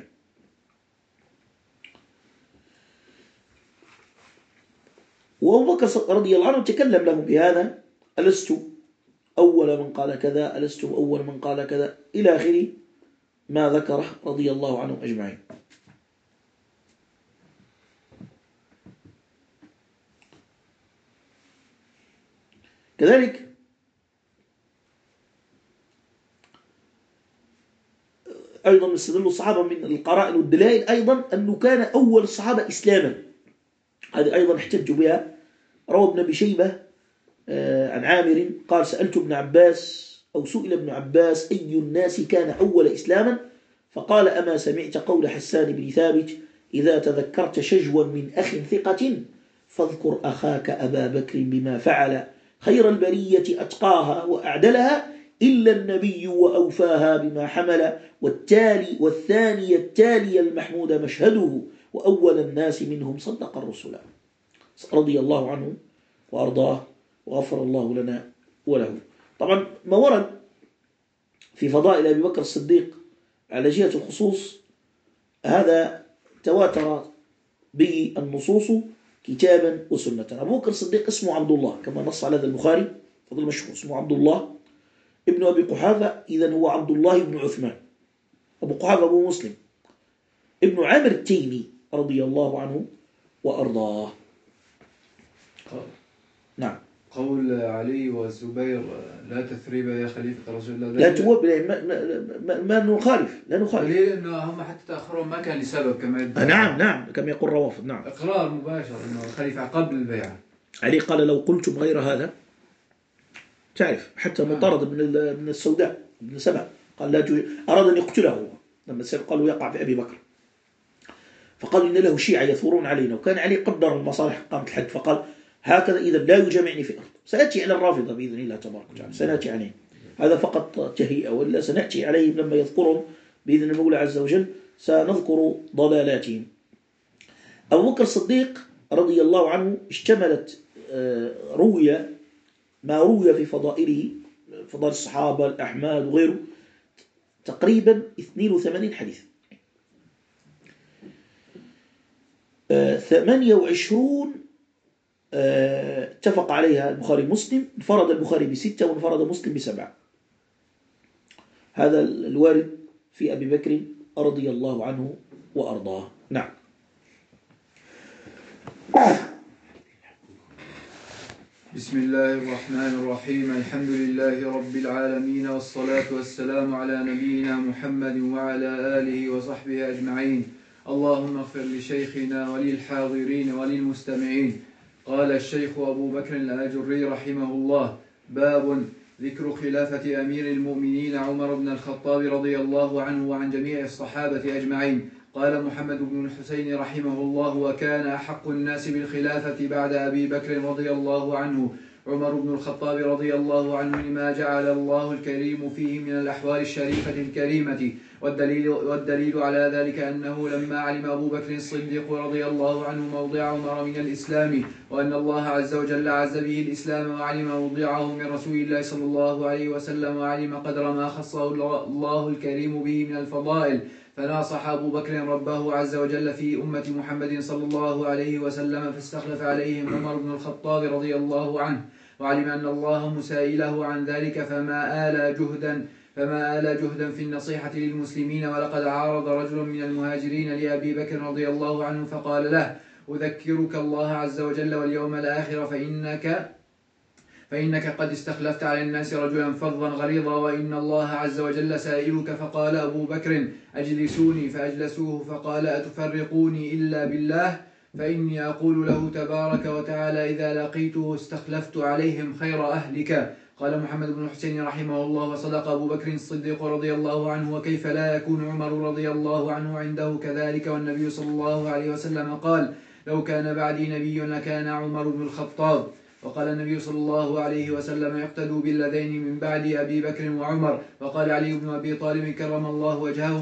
وأبو بكر رضي الله عنه تكلم له بهذا: ألست أول من قال كذا، ألست أول من قال كذا، إلى آخر ما ذكره رضي الله عنهم أجمعين. كذلك أيضا استدل الصحابة من القرائن والدلائل أيضا أنه كان أول الصحابة إسلاما، هذه أيضا احتجوا بها. روى ابن أبي شيبة عن عامر قال سألت ابن عباس أو سئل ابن عباس أي الناس كان أول إسلاما فقال أما سمعت قول حسان بن ثابت إذا تذكرت شجوا من أخ ثقة فاذكر أخاك أبا بكر بما فعل خير البرية أتقاها وأعدلها إلا النبي وأوفاها بما حمل والثاني التالي المحمود مشهده وأول الناس منهم صدق الرسل. رضي الله عنه وأرضاه وغفر الله لنا وله. طبعا ما ورد في فضائل أبي بكر الصديق على جهة الخصوص هذا تواتر به النصوص كتابا وسنة. أبو بكر الصديق اسمه عبد الله كما نص على هذا البخاري فضل مشهور اسمه عبد الله ابن أبي قحافة، إذن هو عبد الله بن عثمان. أبو قحافة أبو مسلم ابن عامر التيمي رضي الله عنه وأرضاه. نعم. قول علي والزبير لا تثريب يا خليفة رسول الله لا توب ما نخالف لا نخالف دليل أنه هم حتى تأخرهم ما كان لسبب كما يدعي. نعم كما يقول روافض. نعم إقرار مباشر أنه الخليفة قبل البيعة. علي قال لو قلتم غير هذا تعرف حتى مطارد من السوداء بن سبع قال لا أراد أن يقتله لما قالوا يقع في أبي بكر فقالوا إن له شيعة يثورون علينا وكان علي قدر المصالح قامة الحد فقال هكذا إذا لا يجمعني في أرض. سنأتي على الرافضة بإذن الله تبارك وتعالى سنأتي عليه هذا فقط تهيئة ولا سنأتي عليهم لما يذكرهم بإذن المولى عز وجل سنذكر ضلالاتهم. أبو بكر الصديق رضي الله عنه اشتملت ما روي في فضائله فضائل الصحابة الأحماد وغيره تقريبا 82 حديث 28 اتفق عليها البخاري مسلم انفرد البخاري ب6 وانفرد مسلم ب7. هذا الوارد في أبي بكر رضي الله عنه وأرضاه. نعم. بسم الله الرحمن الرحيم الحمد لله رب العالمين والصلاة والسلام على نبينا محمد وعلى آله وصحبه أجمعين. اللهم اغفر لشيخنا وللحاضرين وللمستمعين. قال الشيخ أبو بكر الآجري رحمه الله باب ذكر خلافة أمير المؤمنين عمر بن الخطاب رضي الله عنه وعن جميع الصحابة أجمعين. قال محمد بن الحسين رحمه الله وكان أحق الناس بالخلافة بعد أبي بكر رضي الله عنه عمر بن الخطاب رضي الله عنه لما جعل الله الكريم فيه من الأحوال الشريفة الكريمة والدليل على ذلك أنه لما علم أبو بكر الصديق رضي الله عنه موضع عمر من الإسلام وأن الله عز وجل عز به الإسلام وعلم موضعه من رسول الله صلى الله عليه وسلم وعلم قدر ما خصه الله الكريم به من الفضائل فناصح أبو بكر ربه عز وجل في أمة محمد صلى الله عليه وسلم فاستخلف عليهم عمر بن الخطاب رضي الله عنه وعلم أن الله مسائله عن ذلك فما آل جهدا في النصيحة للمسلمين. ولقد عارض رجل من المهاجرين لأبي بكر رضي الله عنه فقال له أذكرك الله عز وجل واليوم الآخر فإنك قد استخلفت على الناس رجلا فظا غليظا وإن الله عز وجل سائلك. فقال أبو بكر أجلسوني فأجلسوه فقال أتفرقوني إلا بالله فإني أقول له تبارك وتعالى إذا لقيته استخلفت عليهم خير أهلك. قال محمد بن الحسين رحمه الله وصدق أبو بكر الصديق رضي الله عنه وكيف لا يكون عمر رضي الله عنه عنده كذلك والنبي صلى الله عليه وسلم قال لو كان بعدي نبي لكان عمر بن الخطاب. وقال النبي صلى الله عليه وسلم يقتدوا بالذين من بعد أبي بكر وعمر. وقال علي بن أبي طالب كرم الله وجهه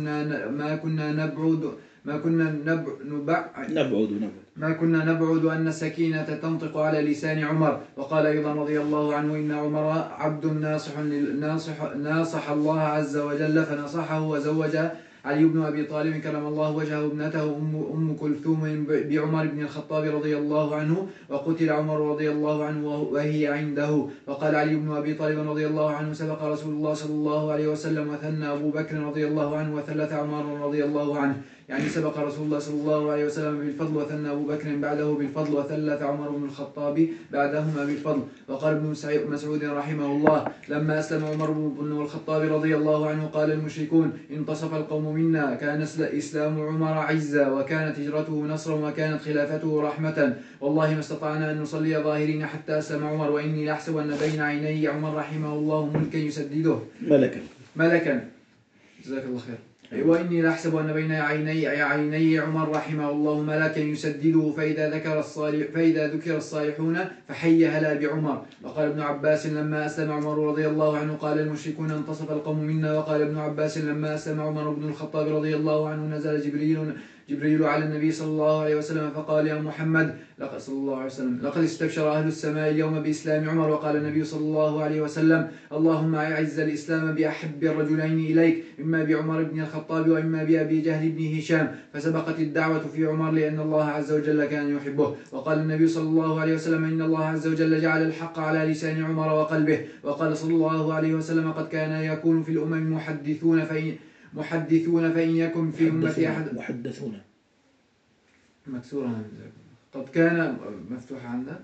ما كنا نبعد أن السكينة تنطق على لسان عمر. وقال أيضا رضي الله عنه إن عمر عبد ناصح الله عز وجل فنصحه وزوج علي بن أبي طالب كرم الله وجهه ابنته أم كلثوم بعمر بن الخطاب رضي الله عنه وقتل عمر رضي الله عنه وهي عنده. وقال علي بن أبي طالب رضي الله عنه سبق رسول الله صلى الله عليه وسلم وثنى أبو بكر رضي الله عنه وثلث عمر رضي الله عنه. يعني سبق رسول الله صلى الله عليه وسلم بالفضل وثنى أبو بكر بعده بالفضل وثلث عمر بن الخطاب بعدهما بالفضل. وقال ابن مسعود رحمه الله لما أسلم عمر بن الخطاب رضي الله عنه قال المشركون انتصف القوم منا، كان إسلام عمر عزا وكانت هجرته نصرا وكانت خلافته رحمة، والله ما استطعنا أن نصلي ظاهرين حتى أسلم عمر، وإني لأحسب أن بين عيني عمر رحمه الله ملكا يسدده ملكا جزاك الله خير. وإني لأحسب أن بين عيني عمر رحمه الله ملكا يسدده، فإذا ذكر الصالحون فحي هلا بعمر. وقال ابن عباس لما أسلم عمر رضي الله عنه قال المشركون انتصف القوم منا. وقال ابن عباس لما أسلم عمر بن الخطاب رضي الله عنه نزل جبريل على النبي صلى الله عليه وسلم فقال يا محمد صلى الله عليه وسلم لقد استبشر أهل السماء اليوم بإسلام عمر. وقال النبي صلى الله عليه وسلم اللهم أعز الإسلام بأحب الرجلين إليك، إما بعمر بن الخطاب وإما بأبي جهل بن هشام، فسبقت الدعوة في عمر لأن الله عز وجل كان يحبه. وقال النبي صلى الله عليه وسلم إن الله عز وجل جعل الحق على لسان عمر وقلبه. وقال صلى الله عليه وسلم قد كان يكون في الأمم محدثون فإن يكن في أمتي أحد محدثون مكسورة قد كان مفتوحة عندك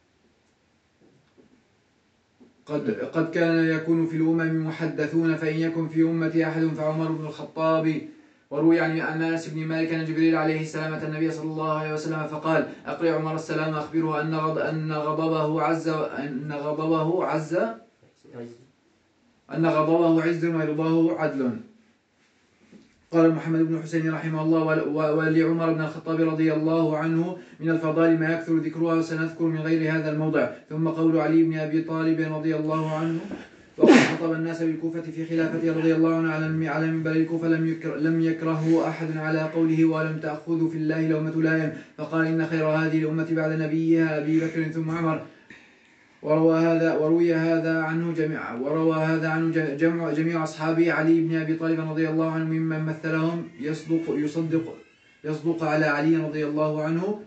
قد كان يكون في الأمم محدثون فإن يكن في أمتي أحد فعمر بن الخطاب. وروي عن أنس بن مالك أن جبريل عليه السلام أتى النبي صلى الله عليه وسلم فقال أقرئ عمر السلام أخبره أن غضبه عز ورضاه عدل. قال محمد بن حسين رحمه الله ولعمر بن الخطاب رضي الله عنه من الفضائل ما يكثر ذكرها وسنذكر من غير هذا الموضع. ثم قول علي بن أبي طالب رضي الله عنه وقد خطب الناس بالكوفة في خلافته رضي الله عنه على منبر الكوفة لم يكرهه أحد على قوله ولم تأخذ في الله لومة لائم، فقال إن خير هذه الأمة بعد نبيها أبي بكر ثم عمر. وروى هذا عنه جميع أصحابه. علي بن أبي طالب رضي الله عنه ممن مثلهم يصدق على علي رضي الله عنه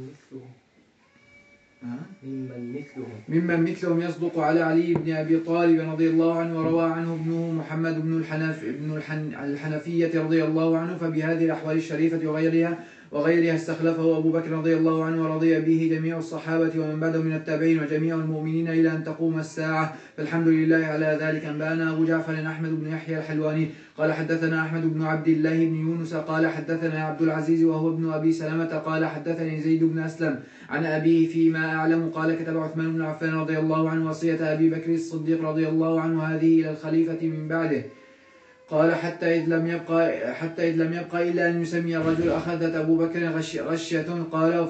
ممن مثلهم يصدق على علي بن أبي طالب رضي الله عنه. وروى عنه ابنه محمد بن الحنفية رضي الله عنه. فبهذه الأحوال الشريفة وغيرها استخلفه أبو بكر رضي الله عنه ورضي به جميع الصحابة ومن بعده من التابعين وجميع المؤمنين إلى أن تقوم الساعة، فالحمد لله على ذلك. أنبأنا أبو جعفر أحمد بن يحيى الحلواني قال حدثنا أحمد بن عبد الله بن يونس قال حدثنا عبد العزيز وهو ابن أبي سلمة قال حدثني زيد بن أسلم عن أبيه فيما أعلم قال كتب عثمان بن عفان رضي الله عنه وصية أبي بكر الصديق رضي الله عنه هذه إلى الخليفة من بعده. قال حتى إذ لم يبقى إلا أن يسمي الرجل أخذت أبو بكر غشية. قال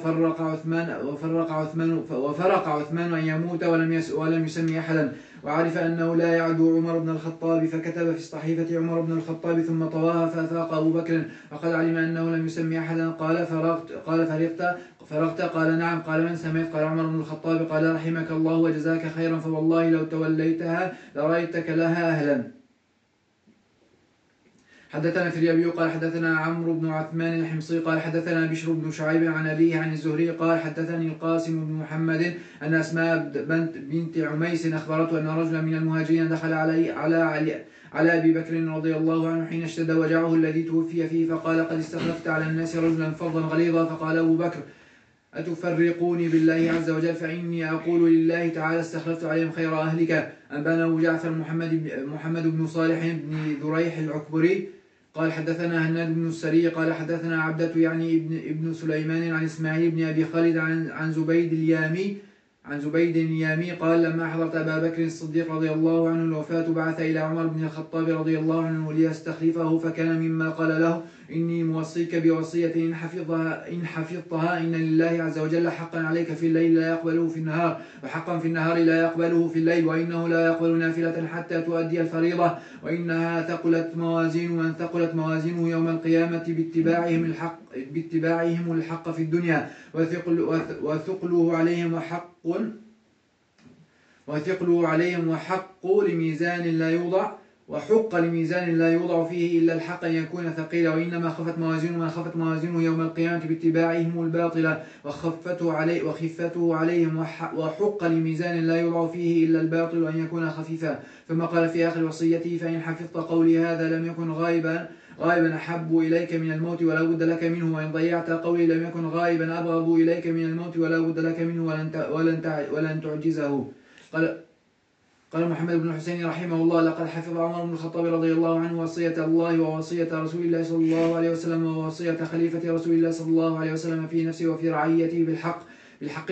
وفرق عثمان أن يموت ولم يسمي أحدا، وعرف أنه لا يعدو عمر بن الخطاب فكتب في صحيفة عمر بن الخطاب ثم طواها فأفاق أبو بكر وقد علم أنه لم يسمي أحدا. قال فرغت قال نعم. قال من سمعت؟ قال عمر بن الخطاب. قال رحمك الله وجزاك خيرا، فوالله لو توليتها لرأيتك لها أهلا. حدثنا فريابي قال حدثنا عمرو بن عثمان الحمصي قال حدثنا بشر بن شعيب عن أبيه عن الزهري قال حدثني القاسم بن محمد أن أسماء بنت عميس أخبرته أن رجلا من المهاجرين دخل على أبي بكر رضي الله عنه حين اشتد وجعه الذي توفي فيه، فقال قد استخلفت على الناس رجلا فظا غليظا. فقال أبو بكر أتفرقوني بالله عز وجل فإني أقول لله تعالى استخلفت عليهم خير أهلك. أنبأنا أبو جعفر محمد بن صالح بن ذريح العكبري قال حدثنا هناد بن السري قال حدثنا عبدة يعني ابن سليمان عن إسماعيل بن أبي خالد عن زبيد اليامي قال لما حضرت أبا بكر الصديق رضي الله عنه الوفاة بعث إلى عمر بن الخطاب رضي الله عنه ليستخلفه، فكان مما قال له إني موصيك بوصية إن حفظتها إن لله عز وجل حقا عليك في الليل لا يقبله في النهار، وحقا في النهار لا يقبله في الليل، وإنه لا يقبل نافلة حتى تؤدي الفريضة، وإنها ثقلت موازين من ثقلت موازينه يوم القيامة باتباعهم الحق في الدنيا، وثقله عليهم وحق لميزان لا يوضع وحق لميزان لا يوضع فيه إلا الحق أن يكون ثقيلا، وإنما خفت موازينه يوم القيامة باتباعهم الباطلة وخفته عليهم، وحق لميزان لا يوضع فيه إلا الباطل أن يكون خفيفا. ثم قال في آخر وصيته فإن حفظت قولي هذا لم يكن غائبا أحب إليك من الموت ولا بد لك منه، وإن ضيعت قولي لم يكن غائبا أبغض إليك من الموت ولا بد لك منه ولن تعجزه. قال محمد بن الحسين رحمه الله: لقد حفظ عمر بن الخطاب رضي الله عنه وصية الله ووصية رسول الله صلى الله عليه وسلم ووصية خليفة رسول الله صلى الله عليه وسلم في نفسه وفي رعيته بالحق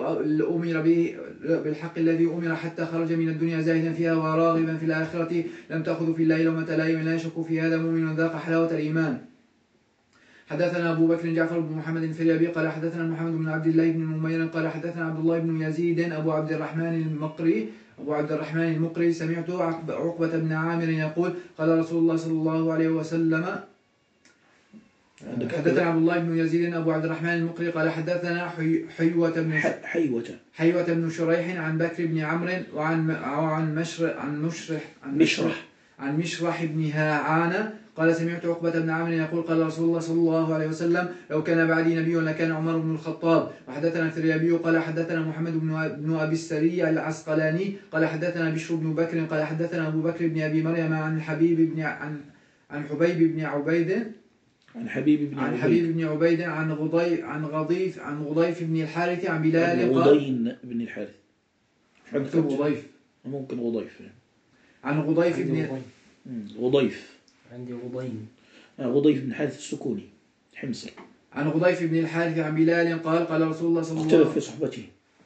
الذي أمر حتى خرج من الدنيا زاهدا فيها وراغبا في الآخرة، لم تأخذ في الله لومة لائم، لا يشك في هذا مؤمن ذاق حلاوة الإيمان. حدثنا أبو بكر جعفر بن محمد الفريابي قال حدثنا محمد بن عبد الله بن نمير قال حدثنا عبد الله بن يزيد أبو عبد الرحمن المقري سمعت عقبة بن عامر يقول: قال رسول الله صلى الله عليه وسلم. حدثنا عبد الله بن يزيد أبو عبد الرحمن المقري قال حدثنا حيوة بن شريح عن بكر بن عمرو وعن مشرح بن هاعان قال: سمعت عقبة بن عامر يقول: قال رسول الله صلى الله عليه وسلم: لو كان بعدي نبي لكان عمر بن الخطاب. وحدثنا الفريابي قال حدثنا محمد بن أبي السري العسقلاني قال حدثنا بشر بن بكر قال حدثنا أبو بكر بن أبي مريم عن حبيب بن عبيد عن غضيف بن الحارث عن بلال غضين بن الحارث مكتوب غضيف، ممكن غضيف. عن غضيف بن غضيف، عندي غضين. غضيف بن الحارث السكوني حمصر. عن غضيف بن الحارث عن بلال قال رسول الله صلى الله عليه وسلم في صحبته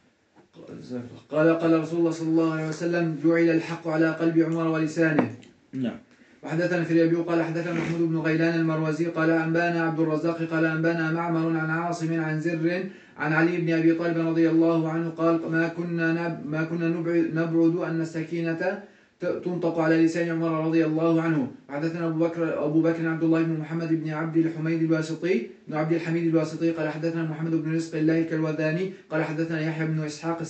قال رسول الله صلى الله عليه وسلم: جعل الحق على قلب عمر ولسانه. نعم. وحدثنا الفريابي قال حدثنا محمود بن غيلان المروزي قال أنبانا عبد الرزاق قال أنبانا معمر عن عاصم عن زر عن علي بن أبي طالب رضي الله عنه قال: ما كنا نبعد أن السكينة تنطق على لسان عمر رضي الله عنه. وحدثنا أبو بكر عبد الله بن محمد بن عبد الحميد الواسطي قال حدثنا محمد بن رزق الله الكلوذاني قال حدثنا يحيى بن إسحاق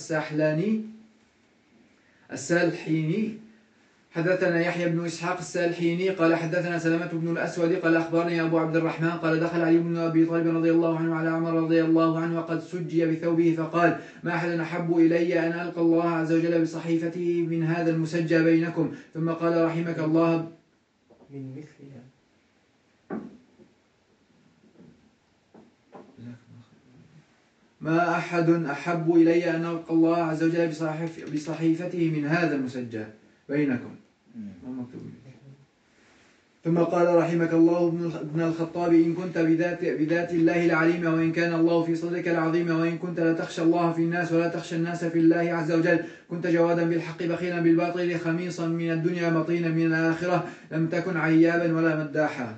السالحيني قال حدثنا سلمة بن الأسود قال أخبرني أبو عبد الرحمن قال: دخل علي بن أبي طالب رضي الله عنه على عمر رضي الله عنه وقد سجي بثوبه فقال: ما أحد أحب إلي أن ألقى الله عز وجل بصحيفته من هذا المسجى بينكم. ثم قال: رحمك الله من مثلها. ما أحد أحب إلي أن ألقى الله عز وجل بصحيفته من هذا المسجى بينكم. ثم قال: رحمك الله ابن الخطاب: إن كنت بذات الله العليم، وإن كان الله في صدرك العظيم، وإن كنت لا تخشى الله في الناس ولا تخشى الناس في الله عز وجل، كنت جوادا بالحق بخيلا بالباطل خميصا من الدنيا مطينا من الآخرة، لم تكن عيابا ولا مداحا.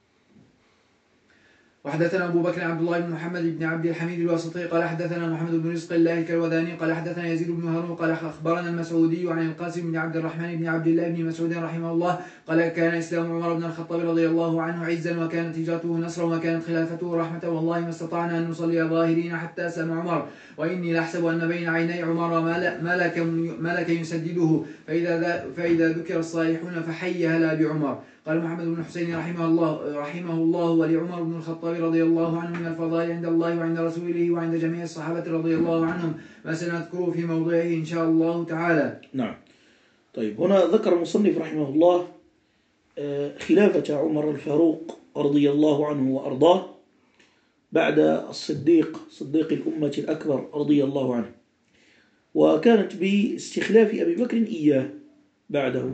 وحدثنا أبو بكر عبد الله بن محمد بن عبد الحميد الواسطي قال حدثنا محمد بن رزق الله الكلوذاني قال حدثنا يزيد بن هارون قال أخبرنا المسعودي عن القاسم بن عبد الرحمن بن عبد الله بن مسعود رحمه الله قال: كان إسلام عمر بن الخطاب رضي الله عنه عزا، وكانت هجرته نصرا، وكانت خلافته رحمة، والله ما استطعنا أن نصلي ظاهرين حتى أسلم عمر، وإني لأحسب أن بين عيني عمر ملك يسدده، فإذا ذكر الصالحون فحي هلا بعمر. قال محمد بن حسين رحمه الله: ولعمر بن الخطاب رضي الله عنه من الفضائل عند الله وعند رسوله وعند جميع الصحابة رضي الله عنهم ما سنذكره في موضعه إن شاء الله تعالى. نعم. طيب، هنا ذكر المصنف رحمه الله خلافة عمر الفاروق رضي الله عنه وأرضاه بعد صديق الأمة الأكبر رضي الله عنه، وكانت باستخلاف أبي بكر إياه بعده.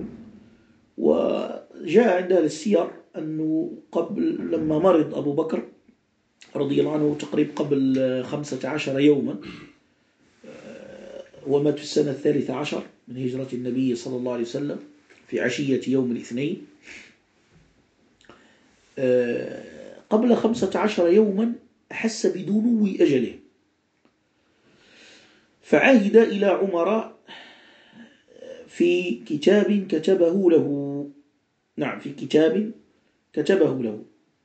وجاء عند أهل السير أنه لما مرض أبو بكر رضي الله عنه تقريبا قبل 15 يوما، ومات في السنة 13 من هجرة النبي صلى الله عليه وسلم في عشية يوم الاثنين. قبل 15 يوما أحس بدنو أجله، فعهد إلى عمر في كتاب كتبه له. نعم، في كتاب كتبه له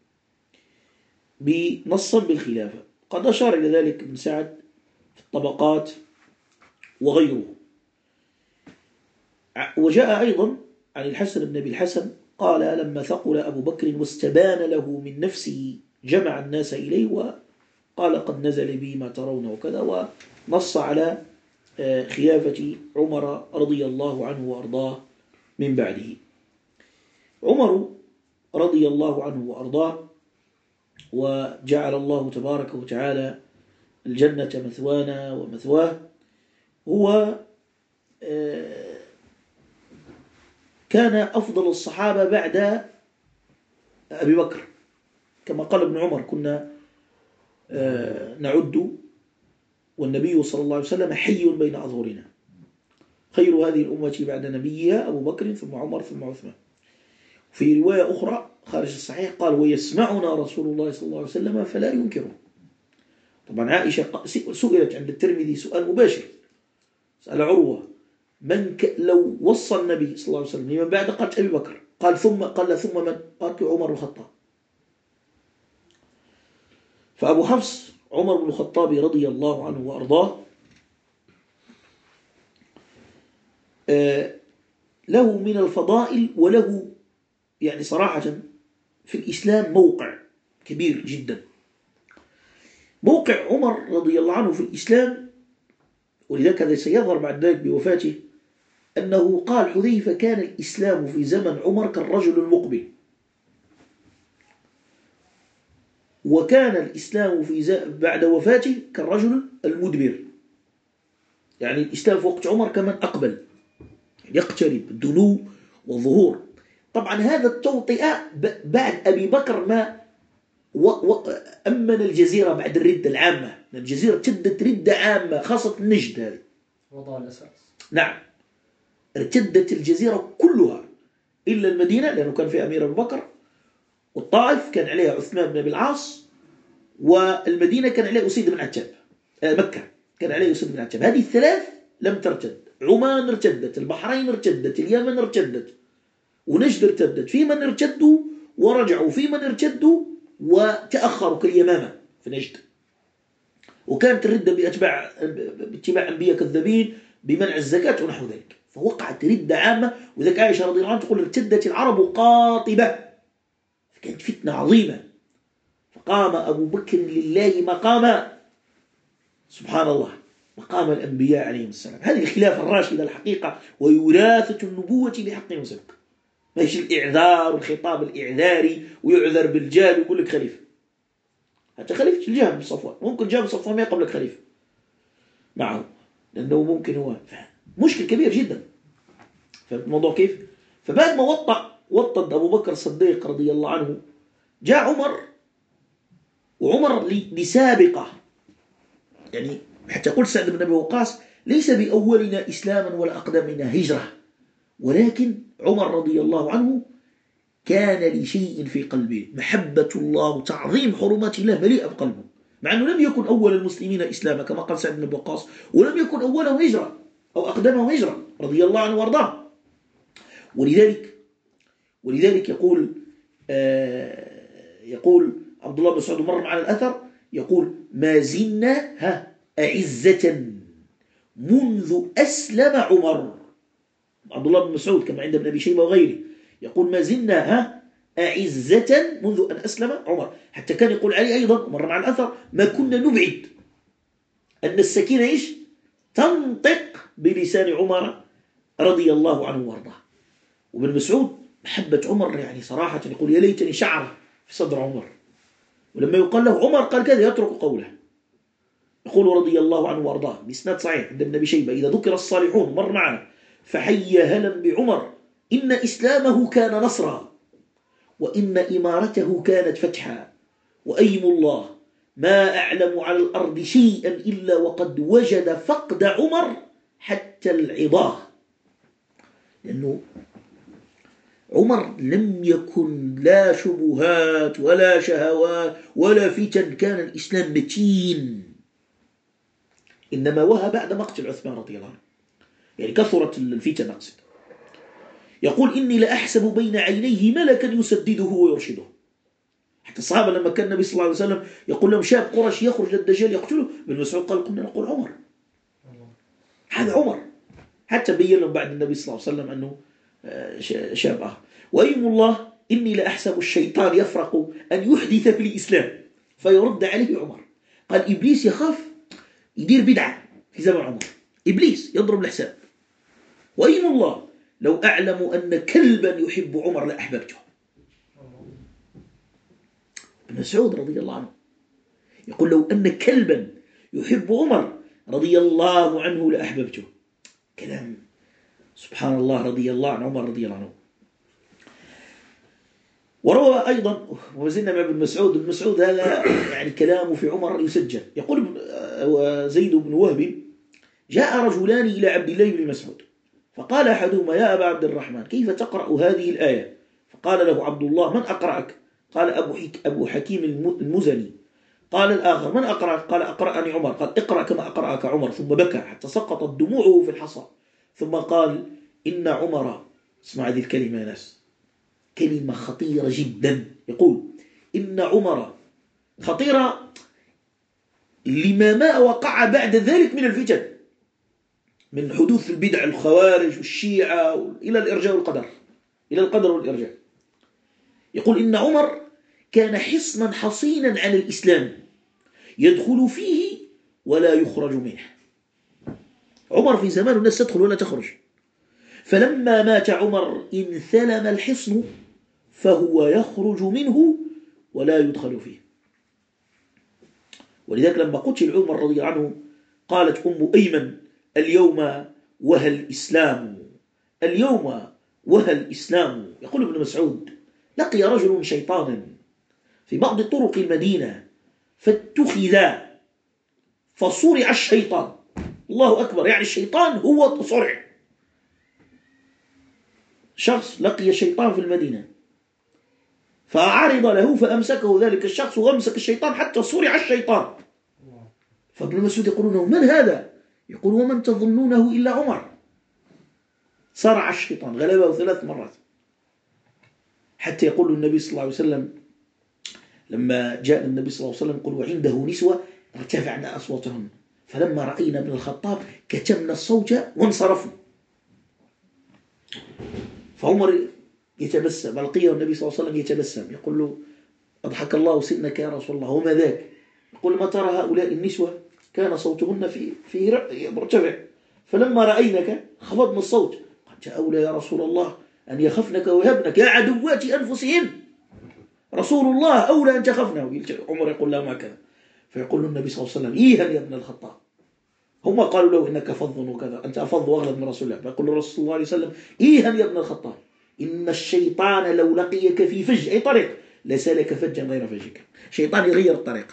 بنصا بالخلافة. قد أشار إلى ذلك ابن سعد في الطبقات وغيره. وجاء أيضا عن الحسن بن أبي الحسن قال: لما ثقل أبو بكر واستبان له من نفسه جمع الناس إليه وقال: قد نزل بي ما ترون وكذا، ونص على خلافة عمر رضي الله عنه وأرضاه من بعده. عمر رضي الله عنه وأرضاه، وجعل الله تبارك وتعالى الجنة مثوانا ومثواه. هو كان أفضل الصحابة بعد أبي بكر، كما قال ابن عمر: كنا نعد والنبي صلى الله عليه وسلم حي بين أظهرنا، خير هذه الأمة بعد نبيها أبو بكر ثم عمر ثم عثمان. في رواية أخرى خارج الصحيح قال: ويسمعنا رسول الله صلى الله عليه وسلم فلا ينكره. طبعا عائشة سئلت عند الترمذي سؤال مباشر، سأل عروة: لو وصى النبي صلى الله عليه وسلم لمن بعد؟ قالت: أبي بكر. قال ثم من؟ قالت: عمر الخطاب. فأبو حفص عمر بن الخطاب رضي الله عنه وأرضاه له من الفضائل، وله يعني صراحة في الإسلام موقع كبير جدا. موقع عمر رضي الله عنه في الإسلام، ولذلك هذا سيظهر بعد ذلك بوفاته، أنه قال حذيفة: كان الإسلام في زمن عمر كالرجل المقبل، وكان الإسلام بعد وفاته كالرجل المدبر. يعني الإسلام في وقت عمر كمن أقبل، يقترب الدنو والظهور. طبعا هذا التوطئة بعد أبي بكر ما أمن الجزيرة بعد الردة العامة. الجزيرة ارتدت ردة عامة، خاصة النجد هذه وضع الأساس. نعم، ارتدت الجزيرة كلها إلا المدينة، لأنه كان فيها أمير أبو بكر، والطائف كان عليها عثمان بن أبي العاص، والمدينة كان عليها أسيد بن عتاب. مكة كان عليها أسيد بن عتاب. هذه الثلاث لم ترتد. عمان ارتدت، البحرين ارتدت، اليمن ارتدت، ونجد ارتدت. في من ارتدوا ورجعوا، في من ارتدوا وتأخروا كاليمامة في نجد. وكانت الردة باتباع أنبياء كذابين، بمنع الزكاة ونحو ذلك. فوقعت ردة عامة، وذلك عائشة رضي الله عنها تقول: ارتدت العرب قاطبة. فكانت فتنة عظيمة. فقام أبو بكر لله مقاما، سبحان الله، مقام الأنبياء عليهم السلام. هذه الخلافة الراشدة الحقيقة، ويراثة النبوة بحق وسبق. ماهيش الإعذار والخطاب الإعذاري ويعذر بالجهل ويقول لك خليفة. حتى خليفة الجهم بن صفوان، ممكن جهم صفوان ما يقبلك خليفة معه، لأنه ممكن هو مشكل كبير جدا. فالموضوع كيف؟ فبعد ما وطد أبو بكر الصديق رضي الله عنه، جاء عمر، وعمر لسابقة، يعني حتى يقول سعد بن أبي وقاص: ليس بأولنا إسلاما ولا أقدمنا هجرة، ولكن عمر رضي الله عنه كان لشيء في قلبه، محبة الله وتعظيم حرمات الله مليئة بقلبه، مع أنه لم يكن أول المسلمين إسلاما كما قال سعد بن أبي وقاص، ولم يكن أولهم هجرة أو أقدمهم هجرة رضي الله عنه وارضاه. ولذلك يقول عبد الله بن مسعود، مر معنا الأثر، يقول: ما زلنا أعزة منذ أسلم عمر. عبد الله بن مسعود كما عند ابن أبي شيبة وغيره يقول: ما زلنا أعزة منذ أن أسلم عمر. حتى كان يقول علي أيضا، مر مع الأثر: ما كنا نبعد أن السكينة تنطق بلسان عمر رضي الله عنه وارضاه. وابن مسعود محبة عمر يعني صراحة يقول: يا ليتني شعر في صدر عمر. ولما يقال له عمر قال كذا يترك قوله. يقول رضي الله عنه وارضاه بإسناد صحيح عند ابن أبي شيبة: إذا ذكر الصالحون مر معنا فحي هلا بعمر، إن إسلامه كان نصرا، وإن إمارته كانت فتحا، وأيم الله ما أعلم على الأرض شيئا إلا وقد وجد فقد عمر حتى العضاه. لأنه عمر لم يكن لا شبهات ولا شهوات ولا فتن، كان الإسلام متين. إنما وهى بعد مقتل عثمان رضي الله عنه، يعني كثرت الفتن أقصد. يقول: إني لأحسب بين عينيه ملكا يسدده ويرشده. حتى الصحابة لما كان النبي صلى الله عليه وسلم يقول لهم: شاب قرش يخرج للدجال يقتله، ابن مسعود قال: كنا نقول عمر، هذا عمر. حتى بين لهم بعد النبي صلى الله عليه وسلم أنه شاب آخر. وأيم الله إني لأحسب الشيطان يفرق أن يحدث في الإسلام فيرد عليه عمر. قال: إبليس يخاف يدير بدعة في زمن عمر، إبليس يضرب الحساب. وأيم الله لو أعلم أن كلبا يحب عمر لأحببته. ابن مسعود رضي الله عنه يقول لو أن كلبا يحب عمر رضي الله عنه لأحببته. كلام سبحان الله، رضي الله عن عمر رضي الله عنه. وروى أيضا وزلنا مع ابن مسعود. ابن مسعود هذا يعني كلامه في عمر يسجل. يقول زيد بن وهب جاء رجلان إلى عبد الله بن مسعود فقال أحدهما يا أبا عبد الرحمن كيف تقرأ هذه الآية؟ فقال له عبد الله من أقرأك؟ قال أبو حكيم المزني. قال الآخر من أقرأك؟ قال أقرأني عمر. قال اقرأ كما أقرأك عمر. ثم بكى حتى سقطت دموعه في الحصى ثم قال إن عمر، اسمع هذه الكلمة يا ناس، كلمة خطيرة جدا. يقول إن عمر خطيرة لما ما وقع بعد ذلك من الفتن، من حدوث البدع الخوارج والشيعة إلى الإرجاء والقدر، إلى القدر والإرجاء. يقول إن عمر كان حصنا حصينا على الإسلام يدخل فيه ولا يخرج منه. عمر في زمان الناس تدخل ولا تخرج، فلما مات عمر انثلم الحصن فهو يخرج منه ولا يدخل فيه. ولذلك لما قتل عمر رضي الله عنه قالت أم أيمن اليوم وهى الإسلام، اليوم وهى الإسلام. يقول ابن مسعود لقي رجل شيطانا في بعض طرق المدينة فاتخذ فصرع الشيطان. الله أكبر، يعني الشيطان هو صرع. شخص لقي شيطان في المدينة فعرض له فأمسكه ذلك الشخص وأمسك الشيطان حتى صرع الشيطان. فابن مسعود يقولون من هذا؟ يقول ومن تظنونه إلا عمر. صرع الشيطان غلبه 3 مرات، حتى يقول النبي صلى الله عليه وسلم لما جاء النبي صلى الله عليه وسلم يقول وعنده نسوة ارتفعنا أصواتهن فلما رأينا ابن الخطاب كتمنا الصوت وانصرفنا. فعمر يتبسم، لقيه النبي صلى الله عليه وسلم يتبسم يقول له أضحك الله سنك يا رسول الله وما ذاك؟ يقول ما ترى هؤلاء النسوة كان صوتهن في مرتفع فلما رأينك خفضنا الصوت. قد أولى يا رسول الله أن يخفنك ويهبنك يا عدوات أنفسهم، رسول الله أولى أن تخفنه. عمر يقول لا ما كذا. فيقول النبي صلى الله عليه وسلم إيها يا ابن الخطاب، هم قالوا له إنك فظ وكذا، أنت أفظ وأغلب من رسول الله. فيقول الرسول صلى الله عليه وسلم إيها يا ابن الخطاب إن الشيطان لو لقيك في فج أي طريق لسلك فجا غير فجك. شيطان يغير الطريق.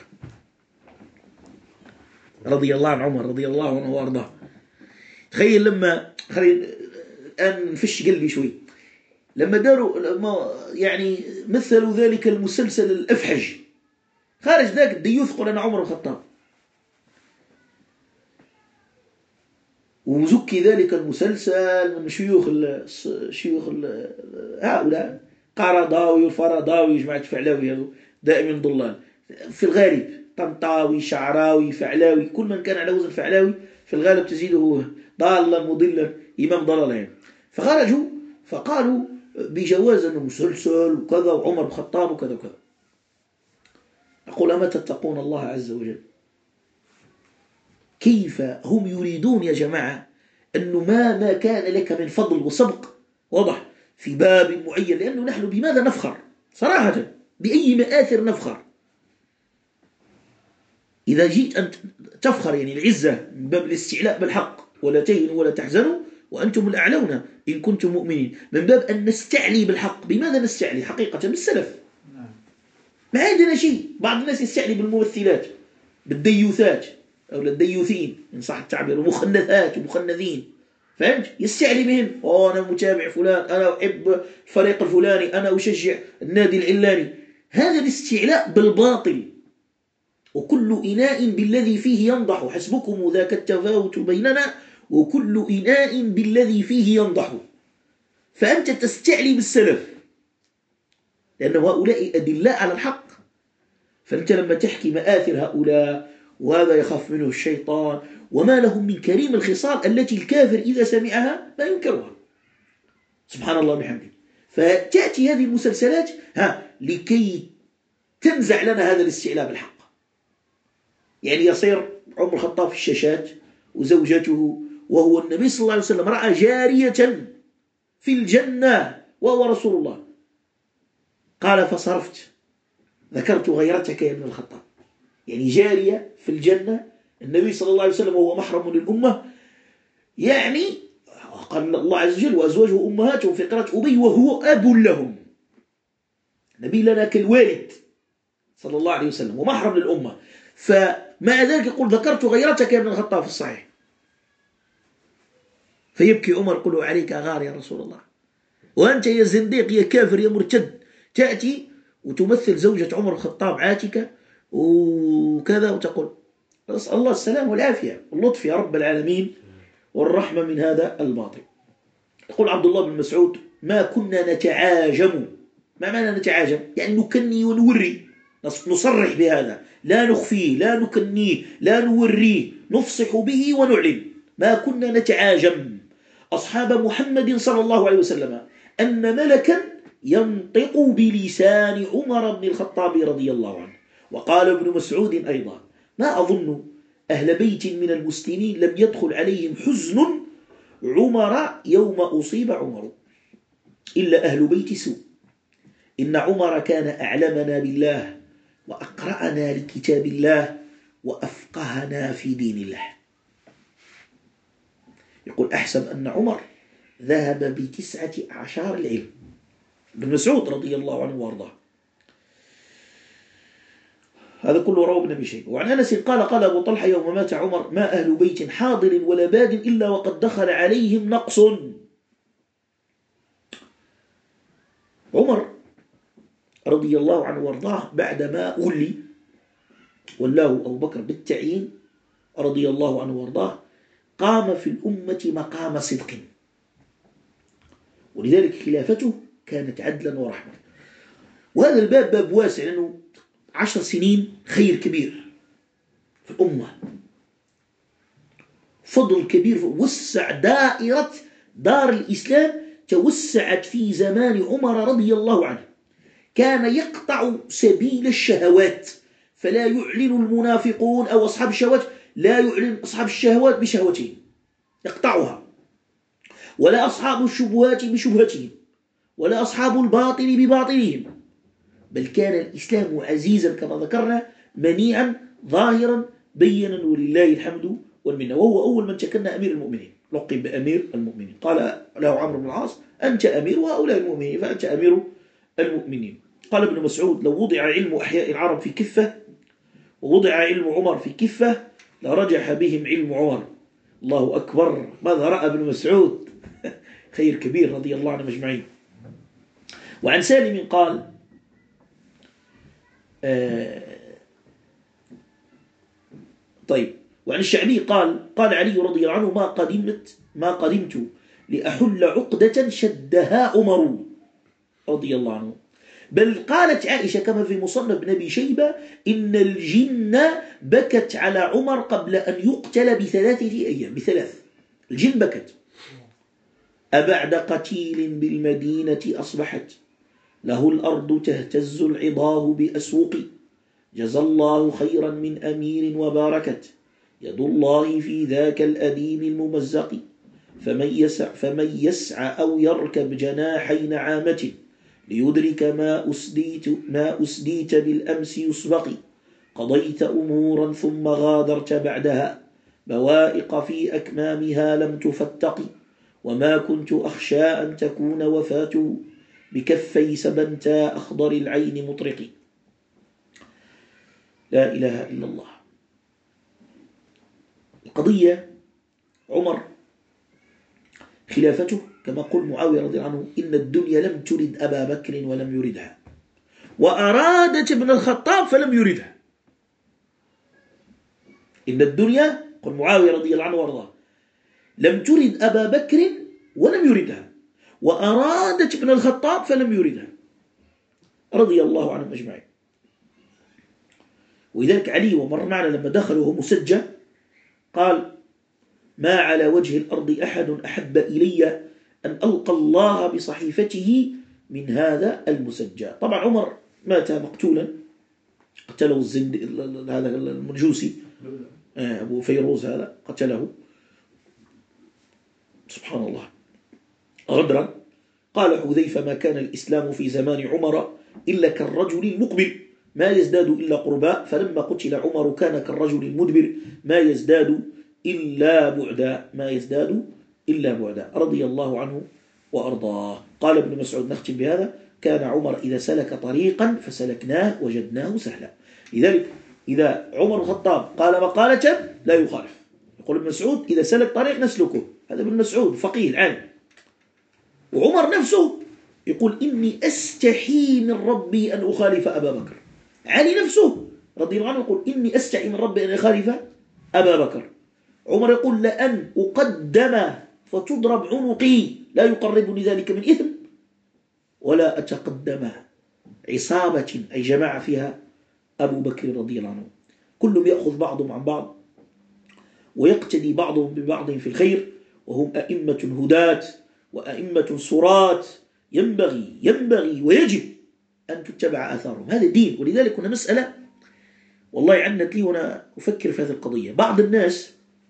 رضي الله عن عمر رضي الله عنه وأرضاه. تخيل لما الآن نفش قلبي شوي لما يعني مثلوا ذلك المسلسل الأفحج، خارج ذاك الديوث قل أنا عمر الخطاب، وزكي ذلك المسلسل من شيوخ هؤلاء قرضاوي وفرضاوي جماعة فعلاوي هذو دائما ضلال في الغالب، طنطاوي شعراوي فعلاوي، كل من كان على وزن فعلاوي في الغالب تجده ضالا مضلا إمام ضلالين. فخرجوا فقالوا بجواز أنه مسلسل وكذا وعمر الخطاب وكذا وكذا. أقول أما تتقون الله عز وجل؟ كيف هم يريدون يا جماعة أنه ما كان لك من فضل وسبق واضح في باب معين، لأنه نحن بماذا نفخر صراحة؟ بأي مآثر نفخر؟ إذا جيت أن تفخر يعني العزة من باب الاستعلاء بالحق ولا تهنوا ولا تحزنوا وأنتم الأعلون إن كنتم مؤمنين، من باب أن نستعلي بالحق. بماذا نستعلي حقيقة؟ بالسلف. ما عندنا شيء. بعض الناس يستعلي بالممثلات بالديوثات أو الديوثين إن صح التعبير، ومخنثات ومخنثين، فهمت؟ يستعلي بهم أنا متابع فلان، أنا أحب الفريق الفلاني، أنا أشجع النادي العلاني. هذا الاستعلاء بالباطل. وكل إناء بالذي فيه ينضح، حسبكم ذاك التفاوت بيننا وكل إناء بالذي فيه ينضح. فأنت تستعلي بالسلف لأن هؤلاء أدلاء على الحق. فأنت لما تحكي مآثر هؤلاء وهذا يخاف منه الشيطان وما لهم من كريم الخصال التي الكافر إذا سمعها ما ينكرها، سبحان الله بحمده. فتأتي هذه المسلسلات لكي تنزع لنا هذا الاستعلاء بالحق. يعني يصير عمر الخطاب في الشاشات وزوجته وهو النبي صلى الله عليه وسلم رأى جارية في الجنة وهو رسول الله. قال فصرفت ذكرت غيرتك يا ابن الخطاب، يعني جارية في الجنة، النبي صلى الله عليه وسلم هو محرم للأمة، يعني قال الله عز وجل وأزواجه أمهاتهم في قراءة أبي وهو أب لهم، نبي لنا كالوالد صلى الله عليه وسلم ومحرم للأمة. فمع ذلك يقول ذكرت غيرتك يا ابن الخطاب في الصحيح، فيبكي عمر يقول له عليك غار يا رسول الله، وأنت يا زنديق يا كافر يا مرتد تأتي وتمثل زوجة عمر الخطاب عاتكة وكذا وتقول. نسأل الله السلام والعافية واللطف يا رب العالمين والرحمة من هذا الباطل. يقول عبد الله بن مسعود ما كنا نتعاجم. ما معنى نتعاجم؟ يعني نكني ونوري، نصرح بهذا، لا نخفيه لا نكنيه لا نوريه، نفصح به ونعلن. ما كنا نتعاجم أصحاب محمد صلى الله عليه وسلم أن ملكا ينطق بلسان عمر بن الخطاب رضي الله عنه. وقال ابن مسعود أيضا ما أظن أهل بيت من المسلمين لم يدخل عليهم حزن عمر يوم أصيب عمر إلا أهل بيت سوء، إن عمر كان أعلمنا بالله وأقرأنا لكتاب الله وأفقهنا في دين الله. يقول أحسب أن عمر ذهب ب19 العلم. ابن مسعود رضي الله عنه وارضاه. هذا كله رواه ابن أبي شيبة. وعن أنس قال قال أبو طلحة يوم مات عمر ما أهل بيت حاضر ولا باد إلا وقد دخل عليهم نقص. عمر رضي الله عنه وارضاه بعدما ولاه أبو بكر بالتعيين رضي الله عنه وارضاه قام في الأمة مقام صدق، ولذلك خلافته كانت عدلا ورحمة. وهذا الباب باب واسع لأنه 10 سنين خير كبير في الأمة، فضل كبير، وسع دائرة دار الإسلام توسعت في زمان عمر رضي الله عنه. كان يقطع سبيل الشهوات، فلا يعلن المنافقون أو أصحاب الشهوات، لا يعلن أصحاب الشهوات بشهوتهم يقطعها، ولا أصحاب الشبهات بشبهتهم، ولا أصحاب الباطل بباطلهم، بل كان الإسلام عزيزا كما ذكرنا منيعا ظاهرا بينا ولله الحمد والمنة. وهو أول من تكن أمير المؤمنين، لقب بأمير المؤمنين. قال له عمرو بن العاص أنت أمير وهؤلاء المؤمنين فأنت أمير المؤمنين. قال ابن مسعود لو وضع علم أحياء العرب في كفة ووضع علم عمر في كفة لرجح بهم علم عمر. الله أكبر، ماذا رأى ابن مسعود؟ خير كبير رضي الله عنهم أجمعين. وعن سالم قال طيب. وعن الشعبي قال علي رضي الله عنه ما قدمت لأحل عقدة شدها عمر رضي الله عنه، بل قالت عائشة كما في مصنف بن أبي شيبة إن الجن بكت على عمر قبل أن يقتل ب3 أيام. الجن بكت. أبعد قتيل بالمدينة أصبحت له الأرض تهتز العظاه بأسوق، جزى الله خيرا من أمير وباركت يد الله في ذاك الأديم الممزق، فمن يسعى أو يركب جناحي نعامة ليدرك ما أسديت بالأمس يسبق، قضيت أمورا ثم غادرت بعدها بوائق في أكمامها لم تفتق، وما كنت أخشى أن تكون وفاته بكفي سبنتا أخضر العين مطرق. لا إله إلا الله. القضية عمر خلافته كما قل معاوية رضي الله عنه إن الدنيا لم ترد أبا بكر ولم يردها، وأرادت ابن الخطاب فلم يردها. إن الدنيا قل معاوية رضي الله عنه وارضاه لم ترد أبا بكر ولم يردها، وأرادت ابن الخطاب فلم يردها رضي الله عنهم أجمعين. ولذلك علي ومر معنا لما دخل وهو مسجى قال ما على وجه الأرض أحد أحب إلي أن ألقى الله بصحيفته من هذا المسجى. طبعا عمر مات مقتولا، قتله هذا المجوسي أبو فيروز، هذا قتله سبحان الله غدرا. قال حذيفة ما كان الإسلام في زمان عمر إلا كالرجل المقبل ما يزداد إلا قربا، فلما قتل عمر كان كالرجل المدبر ما يزداد إلا بعدا، ما يزداد إلا بعدا، رضي الله عنه وأرضاه. قال ابن مسعود، نختم بهذا: كان عمر إذا سلك طريقا فسلكناه وجدناه سهلا. لذلك إذا عمر الخطاب قال مقالة لا يخالف، يقول ابن مسعود إذا سلك طريق نسلكه، هذا ابن مسعود فقيه العالم. وعمر نفسه يقول إني أستحي من ربي أن أخالف أبا بكر. علي نفسه رضي الله عنه يقول إني أستحي من ربي أن أخالف أبا بكر. عمر يقول لأن أقدم فتضرب عنقي لا يقربني ذلك من إثم، ولا أتقدم عصابة أي جماعة فيها أبو بكر رضي الله عنه. كلهم يأخذ بعضهم عن بعض ويقتدي بعضهم ببعض في الخير، وهم أئمة هداة وأئمة صرات، ينبغي ويجب أن تتبع آثارهم. هذا دين. ولذلك هنا مسألة والله عنت لي وأنا أفكر في هذه القضية. بعض الناس،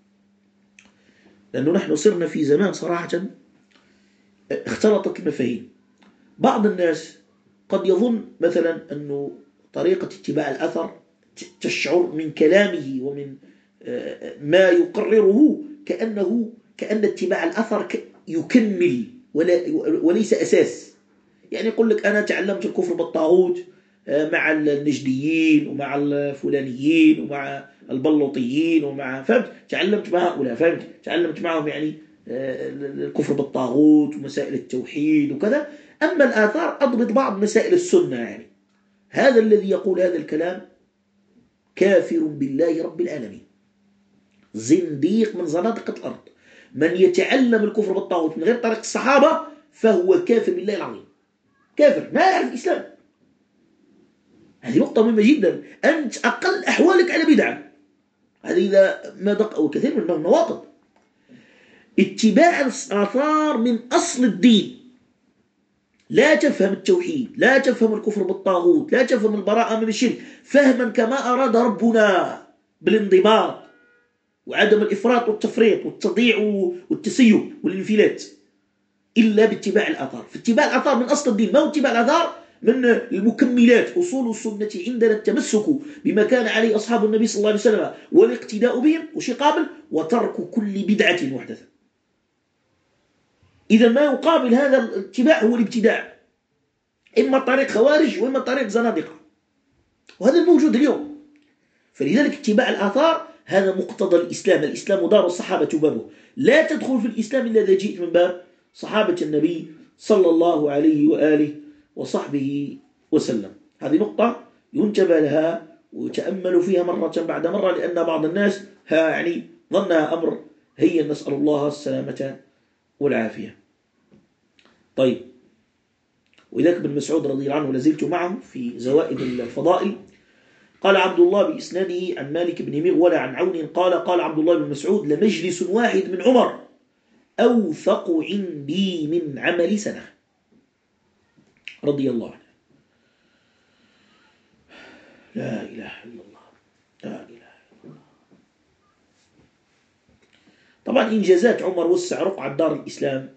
لأنه نحن صرنا في زمان صراحة اختلطت المفاهيم، بعض الناس قد يظن مثلا أنه طريقة اتباع الأثر تشعر من كلامه ومن ما يقرره كأن اتباع الأثر يكمل وليس أساس. يعني يقول لك أنا تعلمت الكفر بالطاغوت مع النجديين ومع الفلانيين ومع البلوطيين ومع فهمت، تعلمت مع هؤلاء، فهمت، تعلمت معهم يعني الكفر بالطاغوت ومسائل التوحيد وكذا. أما الآثار أضبط بعض مسائل السنة. يعني هذا الذي يقول هذا الكلام كافر بالله رب العالمين، زنديق من زنادقة الأرض. من يتعلم الكفر بالطاغوت من غير طريق الصحابة فهو كافر بالله العظيم، كافر ما يعرف الإسلام. هذه نقطة مهمة جدا. أنت أقل أحوالك على بدعة، هذه إذا ما دق أو كثير من النواقض. اتباع الآثار من أصل الدين. لا تفهم التوحيد، لا تفهم الكفر بالطاغوت، لا تفهم البراءة من الشرك فهما كما أراد ربنا بالانضباط وعدم الإفراط والتفريط والتضييع والتسيب والانفلات، إلا باتباع الآثار. فاتباع الآثار من أصل الدين. ما هو اتباع الآثار؟ من المكملات. أصول السنة عندنا التمسك بما كان عليه أصحاب النبي صلى الله عليه وسلم والاقتداء بهم، وشي قابل وترك كل بدعة محدثة. إذا ما يقابل هذا الاتباع هو الابتداع، إما طريق خوارج وإما طريق زنادقة، وهذا الموجود اليوم. فلذلك اتباع الآثار هذا مقتضى الإسلام. الإسلام دار الصحابة بابه، لا تدخل في الإسلام إلا إذا جئت من باب صحابة النبي صلى الله عليه وآله وصحبه وسلم. هذه نقطة ينتبه لها ويتأمل فيها مرة بعد مرة، لأن بعض الناس يعني ظنها أمر هي، نسأل الله السلامة والعافية. طيب، وذلك ابن مسعود رضي الله عنه لازلت معه في زوائد الفضائل. قال عبد الله بإسناده عن مالك بن مغول عن عون قال قال عبد الله بن مسعود: لمجلس واحد من عمر أوثق عندي من عمل سنة، رضي الله عنه. لا إله إلا الله، لا إله إلا الله. طبعا إنجازات عمر وسع رقعة دار الإسلام،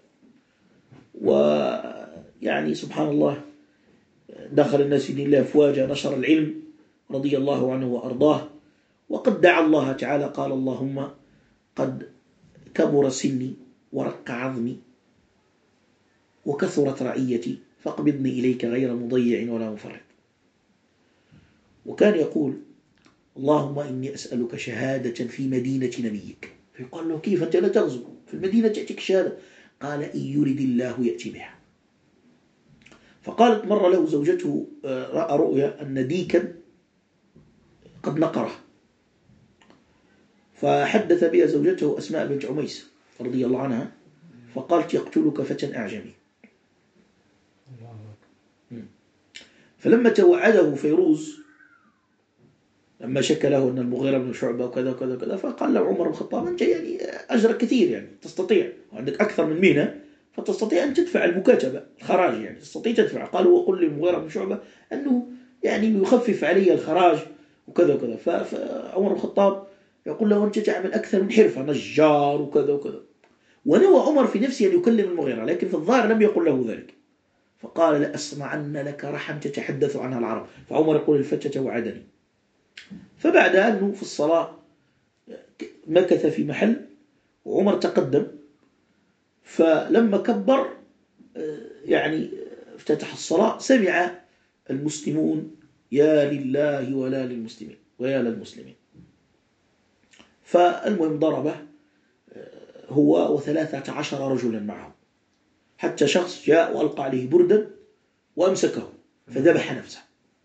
ويعني سبحان الله دخل الناس في دين الله أفواجا، نشر العلم رضي الله عنه وأرضاه. وقد دعا الله تعالى قال: اللهم قد كبر سني ورق عظمي وكثرت رعيتي فاقبضني إليك غير مضيع ولا مفرط. وكان يقول: اللهم إني أسألك شهادة في مدينة نبيك. فيقال له: كيف أنت لا تغزو في المدينة تأتيك الشهادة؟ قال: إن يرد الله يأتي بها. فقالت مرة له زوجته رأى رؤيا أن ديكا قد نقره، فحدث بها زوجته أسماء بنت عميس رضي الله عنها، فقالت: يقتلك فتى أعجمي. فلما توعده فيروز لما شكى له أن المغيرة بن شعبة وكذا وكذا وكذا، فقال له عمر بن الخطاب: أنت يعني أجرك كثير، يعني تستطيع، وعندك أكثر من مهنة، فتستطيع أن تدفع المكاتبة الخراج، يعني تستطيع تدفع. قال: وقل للمغيرة بن شعبة أنه يعني يخفف علي الخراج وكذا وكذا. فعمر بن الخطاب يقول له: أنت تعمل أكثر من حرفة، نجار وكذا وكذا. ونوى عمر في نفسه أن يكلم المغيرة، لكن في الظاهر لم يقل له ذلك. فقال لأصنعن لك رحا تتحدث عنها العرب. فعمر يقول الفتى وعدني. فبعد أنه في الصلاة مكث في محل وعمر تقدم، فلما كبر يعني افتتح الصلاة سمع المسلمون يا لله ولا للمسلمين ويا للمسلمين. فالمهم ضربه هو و13 رجلا معه، حتى شخص جاء وألقى عليه بردا وأمسكه فذبح نفسه.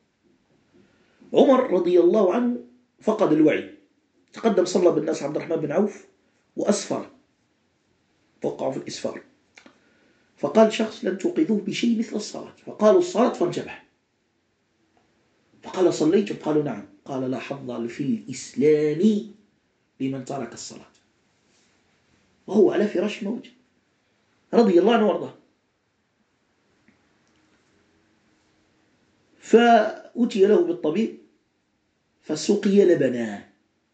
عمر رضي الله عنه فقد الوعي، تقدم صلى بالناس عبد الرحمن بن عوف وأسفر، وقعوا في الإسفار. فقال شخص لن توقظوه بشيء مثل الصلاة، فقالوا الصلاة فانجبح. فقال صليتم؟ قالوا نعم. قال لا حظ في الإسلام لمن ترك الصلاة، وهو على فراش موت رضي الله عنه وارضاه. فأتي له بالطبيب فسقي لبنان،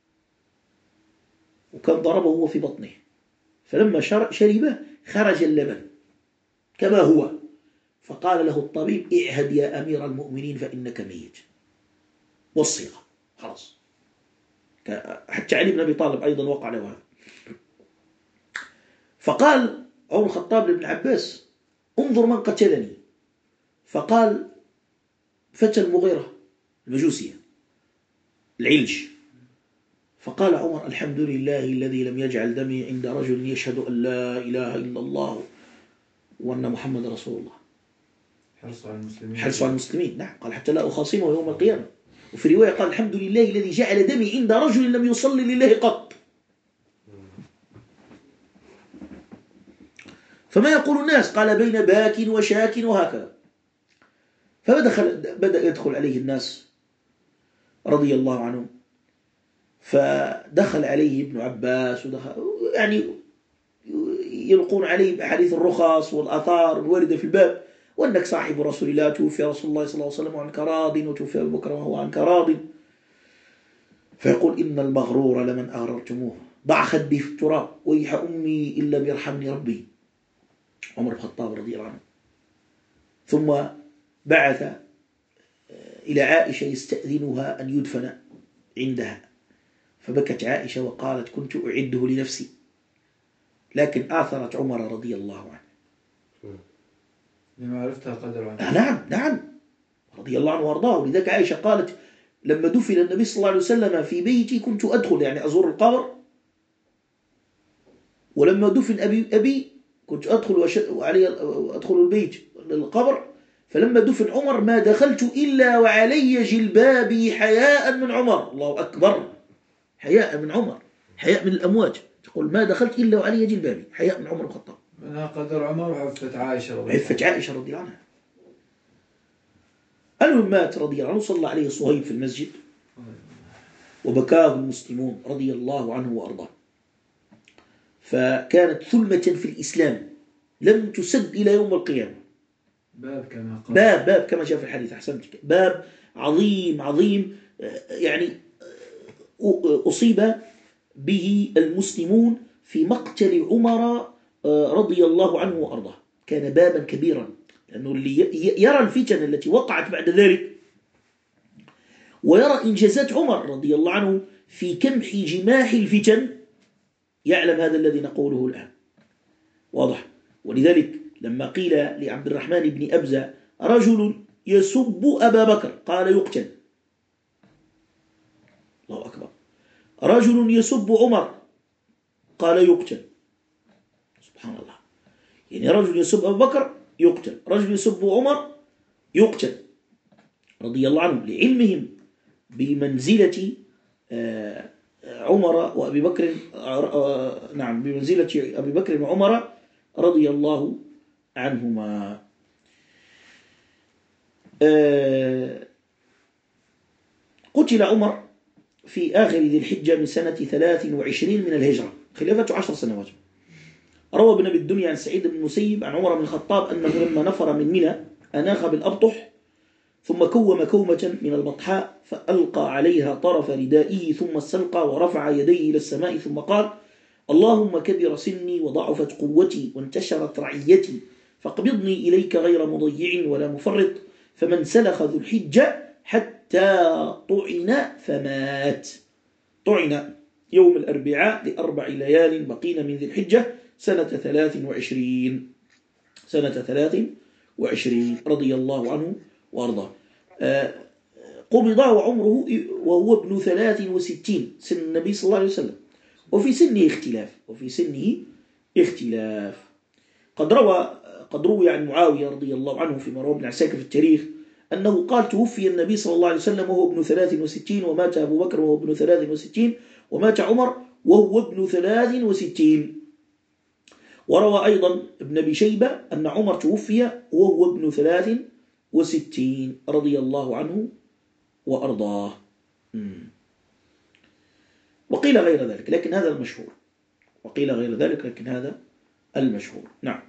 وكان ضربه هو في بطنه، فلما شربه خرج اللبن كما هو. فقال له الطبيب اعهد يا أمير المؤمنين فإنك ميت، والصيغة خلاص. حتى علي بن أبي طالب أيضا وقع له هذا. فقال عمر الخطاب لابن عباس انظر من قتلني، فقال فتى المغيرة المجوسية العلج. فقال عمر الحمد لله الذي لم يجعل دمي عند رجل يشهد أن لا إله إلا الله وأن محمد رسول الله. حرص على المسلمين. نعم، قال حتى لا أخاصمه يوم القيامة. وفي رواية قال الحمد لله الذي جعل دمي عند رجل لم يصلي لله قط. فما يقول الناس؟ قال بين باك وشاك وهكذا. فبدأ يدخل عليه الناس رضي الله عنهم، فدخل عليه ابن عباس يعني يلقون عليه بأحاديث الرخص والآثار الواردة في الباب، وأنك صاحب رسول الله، توفي رسول الله صلى الله عليه وسلم وعنك راض، وتوفي أبو بكر وهو عنك راض. فيقول إن المغرور لمن أغررتموه، ضع خدي في التراب ويح أمي إن لم يرحمني ربي. عمر بن الخطاب رضي الله عنه. ثم بعث إلى عائشة يستأذنها أن يدفن عندها، فبكت عائشة وقالت كنت أعده لنفسي، لكن آثرت عمر رضي الله عنه لما عرفتها قدر عنه. نعم رضي الله عنه وارضاه. لذلك عائشة قالت لما دفن النبي صلى الله عليه وسلم في بيتي كنت أدخل يعني أزور القبر، ولما دفن أبي كنت أدخل البيت للقبر، فلما دفن عمر ما دخلت إلا وعلي جلبابي حياء من عمر. الله أكبر، حياء من عمر، حياء من الأمواج. تقول ما دخلت إلا وعلي جلبابي حياء من عمر الخطاب. منها قدر عمر وعفة عائشة رضي الله عنها. المهم مات رضي الله عنه، صلى عليه صهيب في المسجد وبكاه المسلمون رضي الله عنه وأرضاه. فكانت ثلمة في الإسلام لم تسد إلى يوم القيامة. باب كما جاء في الحديث، أحسنتك، باب عظيم يعني أصيب به المسلمون في مقتل عمر رضي الله عنه وأرضاه. كان بابا كبيرا، لأنه اللي يرى الفتن التي وقعت بعد ذلك ويرى إنجازات عمر رضي الله عنه في كمح جماح الفتن يعلم هذا الذي نقوله الآن، واضح. ولذلك لما قيل لعبد الرحمن بن أبزة رجل يسب أبا بكر قال يقتل. الله أكبر. رجل يسب عمر قال يقتل. سبحان الله. يعني رجل يسب أبا بكر يقتل، رجل يسب عمر يقتل رضي الله عنهم، لعلمهم بمنزلة عمر وأبي بكر، نعم، بمنزلة أبي بكر وعمر رضي الله عنهما. قتل عمر في آخر ذي الحجة من سنة 23 من الهجرة، خلافته 10 سنوات. روى ابن أبي الدنيا عن سعيد بن المسيب عن عمر بن الخطاب أنه لما نفر من منى أناخ بالأبطح، ثم كوم كومة من البطحاء فألقى عليها طرف ردائه ثم استلقى ورفع يديه إلى السماء ثم قال اللهم كبر سني وضعفت قوتي وانتشرت رعيتي فاقبضني إليك غير مضيع ولا مفرط. فمن سلخ ذو الحجة حتى طعن فمات. طعن يوم الأربعاء ل4 ليال بقين من ذي الحجة سنة 23 رضي الله عنه وأرضاه. قبض وعمره وهو ابن 63 سن النبي صلى الله عليه وسلم. وفي سنه اختلاف. قد روي عن معاوية رضي الله عنه فيما روى ابن عساكر في التاريخ أنه قال توفي النبي صلى الله عليه وسلم وهو ابن 63 ومات أبو بكر وهو ابن 63 ومات عمر وهو ابن 63. وروى أيضا ابن أبي شيبة أن عمر توفي وهو ابن 63 رضي الله عنه وأرضاه. وقيل غير ذلك لكن هذا المشهور. نعم.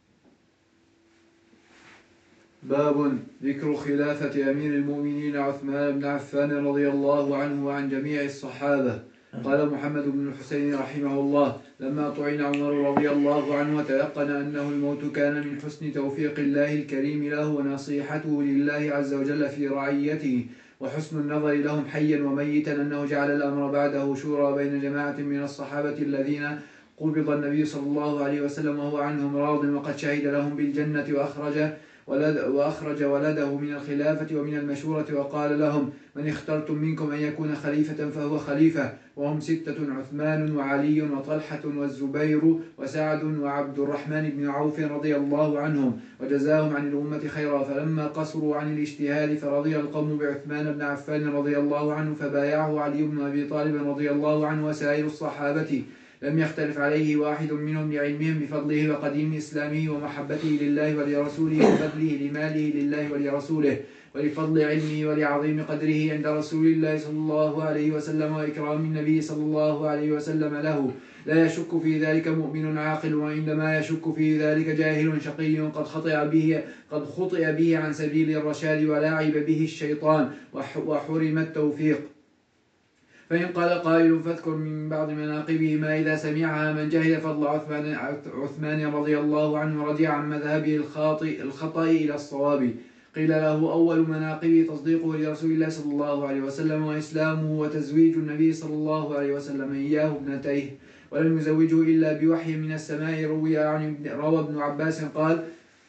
باب ذكر خلافة أمير المؤمنين عثمان بن عفان رضي الله عنه وعن جميع الصحابة. قال محمد بن الحسين رحمه الله: لما طعن عمر رضي الله عنه وتيقن أنه الموت كان من حسن توفيق الله الكريم له ونصيحته لله عز وجل في رعيته وحسن النظر لهم حيا وميتا أنه جعل الأمر بعده شورى بين جماعة من الصحابة الذين قبض النبي صلى الله عليه وسلم وهو عنهم راض وقد شهد لهم بالجنة وأخرج ولده من الخلافة ومن المشورة وقال لهم: من اخترتم منكم أن يكون خليفة فهو خليفة. وهم 6: عثمان وعلي وطلحة والزبير وسعد وعبد الرحمن بن عوف رضي الله عنهم وجزاهم عن الأمة خيرا. فلما قصروا عن الاجتهاد فرضي القوم بعثمان بن عفان رضي الله عنه فبايعه علي بن أبي طالب رضي الله عنه وسائر الصحابة لم يختلف عليه واحد منهم لعلمهم بفضله وقديم إسلامه ومحبته لله ولرسوله وبذله لماله لله ولرسوله ولفضل علمه ولعظيم قدره عند رسول الله صلى الله عليه وسلم وإكرام النبي صلى الله عليه وسلم له. لا يشك في ذلك مؤمن عاقل، وإنما يشك في ذلك جاهل شقي قد خطئ به عن سبيل الرشاد ولعب به الشيطان وحرم التوفيق. فإن قال قائل: فاذكر من بعض مناقبه ما إذا سمعها من جهل فضل عثمان رضي الله عنه ورجع عن مذهبه الخطأ إلى الصواب. قيل له: أول مناقبه تصديقه لرسول الله صلى الله عليه وسلم وإسلامه وتزويج النبي صلى الله عليه وسلم إياه ابنتيه، ولم يزوجه إلا بوحي من السماء. روى ابن عباس قال